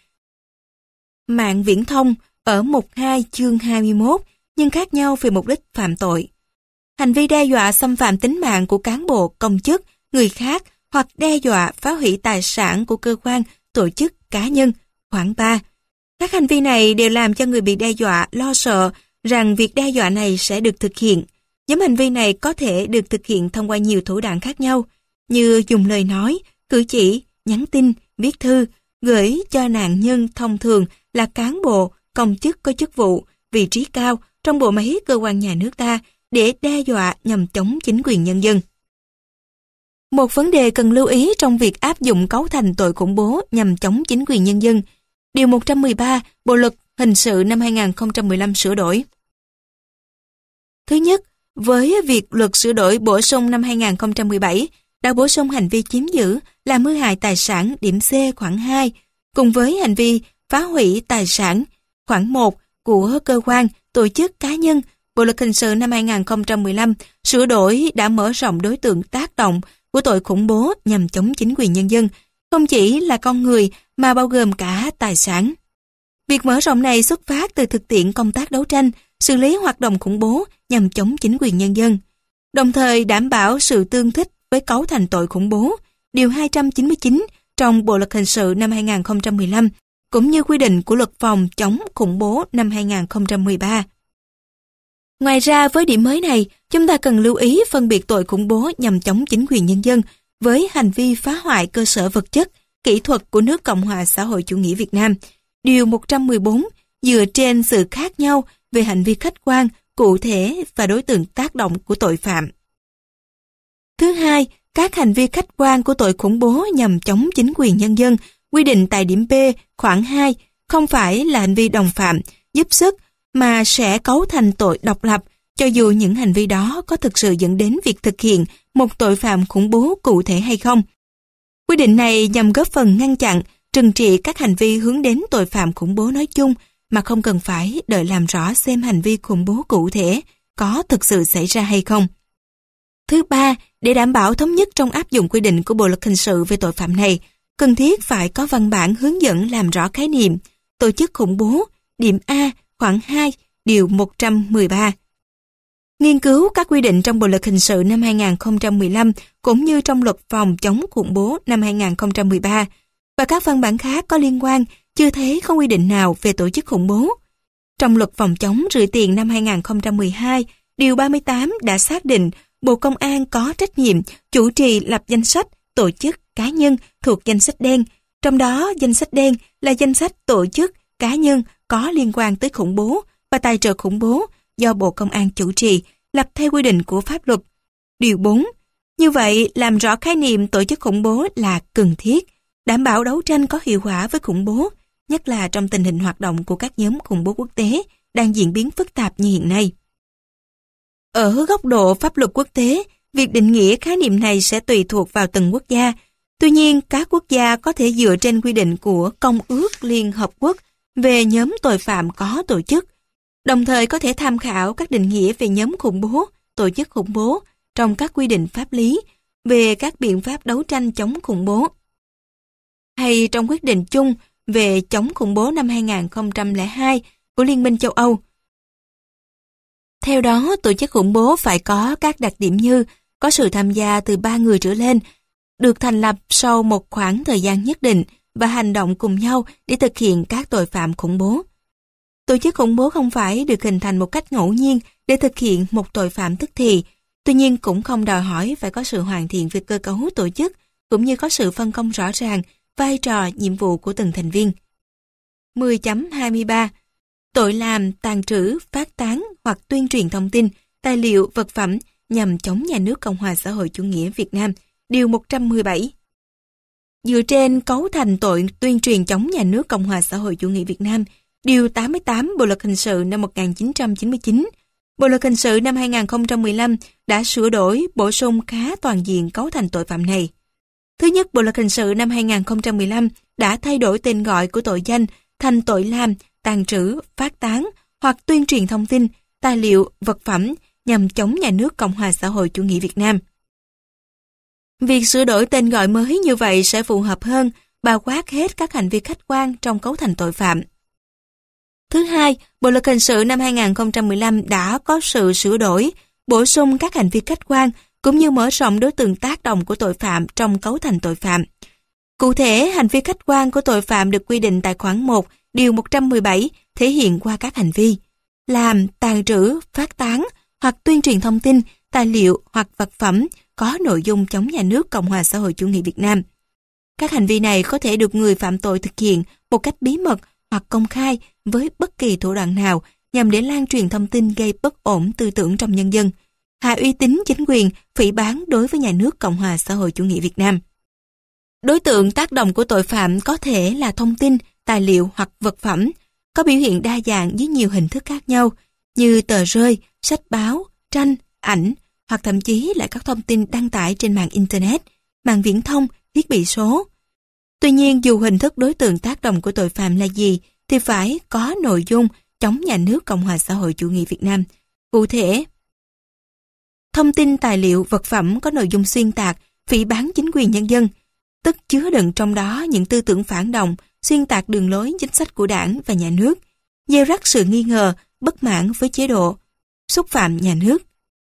mạng viễn thông ở mục 2 chương 21 nhưng khác nhau về mục đích phạm tội. Hành vi đe dọa xâm phạm tính mạng của cán bộ, công chức, người khác hoặc đe dọa phá hủy tài sản của cơ quan, tổ chức, cá nhân, khoản 3. Các hành vi này đều làm cho người bị đe dọa lo sợ rằng việc đe dọa này sẽ được thực hiện. Nhóm hành vi này có thể được thực hiện thông qua nhiều thủ đoạn khác nhau, như dùng lời nói, cử chỉ, nhắn tin, viết thư, gửi cho nạn nhân thông thường là cán bộ, công chức có chức vụ, vị trí cao trong bộ máy cơ quan nhà nước ta để đe dọa nhằm chống chính quyền nhân dân. Một vấn đề cần lưu ý trong việc áp dụng cấu thành tội khủng bố nhằm chống chính quyền nhân dân, Điều 113 Bộ luật hình sự năm 2015 sửa đổi. Thứ nhất, với việc luật sửa đổi bổ sung năm 2017 đã bổ sung hành vi chiếm giữ, làm hư hại tài sản điểm C khoản 2 cùng với hành vi phá hủy tài sản khoản 1 của cơ quan, tổ chức, cá nhân. Bộ luật hình sự năm 2015 sửa đổi đã mở rộng đối tượng tác động của tội khủng bố nhằm chống chính quyền nhân dân, không chỉ là con người mà bao gồm cả tài sản. Việc mở rộng này xuất phát từ thực tiễn công tác đấu tranh, xử lý hoạt động khủng bố nhằm chống chính quyền nhân dân, đồng thời đảm bảo sự tương thích với cấu thành tội khủng bố, Điều 299 trong Bộ luật hình sự năm 2015, cũng như quy định của luật phòng chống khủng bố năm 2013. Ngoài ra, với điểm mới này, chúng ta cần lưu ý phân biệt tội khủng bố nhằm chống chính quyền nhân dân với hành vi phá hoại cơ sở vật chất, kỹ thuật của nước Cộng hòa xã hội chủ nghĩa Việt Nam. Điều 114 dựa trên sự khác nhau về hành vi khách quan, cụ thể và đối tượng tác động của tội phạm. Thứ hai, các hành vi khách quan của tội khủng bố nhằm chống chính quyền nhân dân quy định tại điểm B khoản 2 không phải là hành vi đồng phạm, giúp sức mà sẽ cấu thành tội độc lập cho dù những hành vi đó có thực sự dẫn đến việc thực hiện một tội phạm khủng bố cụ thể hay không. Quy định này nhằm góp phần ngăn chặn, trừng trị các hành vi hướng đến tội phạm khủng bố nói chung mà không cần phải đợi làm rõ xem hành vi khủng bố cụ thể có thực sự xảy ra hay không. Thứ ba, để đảm bảo thống nhất trong áp dụng quy định của Bộ luật hình sự về tội phạm này, cần thiết phải có văn bản hướng dẫn làm rõ khái niệm tổ chức khủng bố, điểm A, khoản 2, điều 113. Nghiên cứu các quy định trong Bộ luật hình sự năm 2015 cũng như trong luật phòng chống khủng bố năm 2013 và các văn bản khác có liên quan chưa thấy có quy định nào về tổ chức khủng bố. Trong luật phòng chống rửa tiền năm 2012, điều 38 đã xác định Bộ Công an có trách nhiệm chủ trì lập danh sách tổ chức, cá nhân thuộc danh sách đen, trong đó danh sách đen là danh sách tổ chức, cá nhân có liên quan tới khủng bố và tài trợ khủng bố do Bộ Công an chủ trì, lập theo quy định của pháp luật. Điều 4. Như vậy, làm rõ khái niệm tổ chức khủng bố là cần thiết, đảm bảo đấu tranh có hiệu quả với khủng bố, nhất là trong tình hình hoạt động của các nhóm khủng bố quốc tế đang diễn biến phức tạp như hiện nay. Ở góc độ pháp luật quốc tế, việc định nghĩa khái niệm này sẽ tùy thuộc vào từng quốc gia. Tuy nhiên, các quốc gia có thể dựa trên quy định của Công ước Liên Hợp Quốc về nhóm tội phạm có tổ chức, đồng thời có thể tham khảo các định nghĩa về nhóm khủng bố, tổ chức khủng bố trong các quy định pháp lý về các biện pháp đấu tranh chống khủng bố. Hay trong quyết định chung về chống khủng bố năm 2002 của Liên minh châu Âu. Theo đó, tổ chức khủng bố phải có các đặc điểm như có sự tham gia từ 3 người trở lên, được thành lập sau một khoảng thời gian nhất định và hành động cùng nhau để thực hiện các tội phạm khủng bố. Tổ chức khủng bố không phải được hình thành một cách ngẫu nhiên để thực hiện một tội phạm tức thì, tuy nhiên cũng không đòi hỏi phải có sự hoàn thiện về cơ cấu tổ chức, cũng như có sự phân công rõ ràng, vai trò, nhiệm vụ của từng thành viên. 10.23 Tội làm, tàng trữ, phát tán hoặc tuyên truyền thông tin, tài liệu, vật phẩm nhằm chống nhà nước Cộng hòa xã hội chủ nghĩa Việt Nam, điều 117. Dựa trên cấu thành tội tuyên truyền chống nhà nước Cộng hòa xã hội chủ nghĩa Việt Nam, Điều 88 Bộ luật hình sự năm 1999, Bộ luật hình sự năm 2015 đã sửa đổi, bổ sung khá toàn diện cấu thành tội phạm này. Thứ nhất, Bộ luật hình sự năm 2015 đã thay đổi tên gọi của tội danh thành tội làm, tàng trữ, phát tán hoặc tuyên truyền thông tin, tài liệu, vật phẩm nhằm chống nhà nước Cộng hòa xã hội chủ nghĩa Việt Nam. Việc sửa đổi tên gọi mới như vậy sẽ phù hợp hơn, bao quát hết các hành vi khách quan trong cấu thành tội phạm. Thứ hai, Bộ luật hình sự năm 2015 đã có sự sửa đổi, bổ sung các hành vi khách quan cũng như mở rộng đối tượng tác động của tội phạm trong cấu thành tội phạm. Cụ thể, hành vi khách quan của tội phạm được quy định tại khoản 1, điều 117 thể hiện qua các hành vi làm, tàng trữ, phát tán hoặc tuyên truyền thông tin, tài liệu hoặc vật phẩm có nội dung chống nhà nước Cộng hòa xã hội chủ nghĩa Việt Nam. Các hành vi này có thể được người phạm tội thực hiện một cách bí mật hoặc công khai với bất kỳ thủ đoạn nào nhằm để lan truyền thông tin gây bất ổn tư tưởng trong nhân dân, hạ uy tín chính quyền, phỉ báng đối với nhà nước Cộng hòa xã hội chủ nghĩa Việt Nam. Đối tượng tác động của tội phạm có thể là thông tin, tài liệu hoặc vật phẩm, có biểu hiện đa dạng dưới nhiều hình thức khác nhau, như tờ rơi, sách báo, tranh, ảnh, hoặc thậm chí là các thông tin đăng tải trên mạng Internet, mạng viễn thông, thiết bị số. Tuy nhiên, dù hình thức đối tượng tác động của tội phạm là gì, thì phải có nội dung chống nhà nước Cộng hòa xã hội chủ nghĩa Việt Nam. Cụ thể, thông tin, tài liệu, vật phẩm có nội dung xuyên tạc, phỉ báng chính quyền nhân dân, tức chứa đựng trong đó những tư tưởng phản động, xuyên tạc đường lối chính sách của Đảng và nhà nước, gieo rắc sự nghi ngờ, bất mãn với chế độ, xúc phạm nhà nước.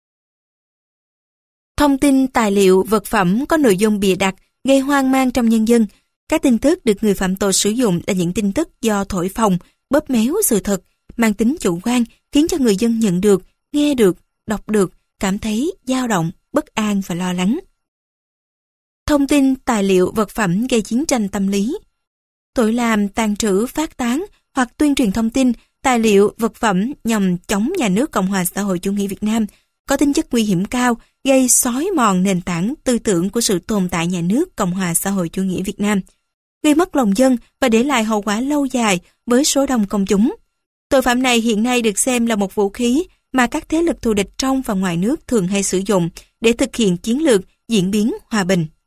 Thông tin, tài liệu, vật phẩm có nội dung bịa đặt, gây hoang mang trong nhân dân. Các tin tức được người phạm tội sử dụng là những tin tức do thổi phồng, bóp méo sự thật, mang tính chủ quan, khiến cho người dân nhận được, nghe được, đọc được, cảm thấy dao động, bất an và lo lắng. Thông tin, tài liệu, vật phẩm gây chiến tranh tâm lý. Tội làm, tàng trữ, phát tán hoặc tuyên truyền thông tin, tài liệu, vật phẩm nhằm chống nhà nước Cộng hòa xã hội chủ nghĩa Việt Nam có tính chất nguy hiểm cao, gây xói mòn nền tảng tư tưởng của sự tồn tại nhà nước Cộng hòa xã hội chủ nghĩa Việt Nam, gây mất lòng dân và để lại hậu quả lâu dài với số đông công chúng. Tội phạm này hiện nay được xem là một vũ khí mà các thế lực thù địch trong và ngoài nước thường hay sử dụng để thực hiện chiến lược diễn biến hòa bình.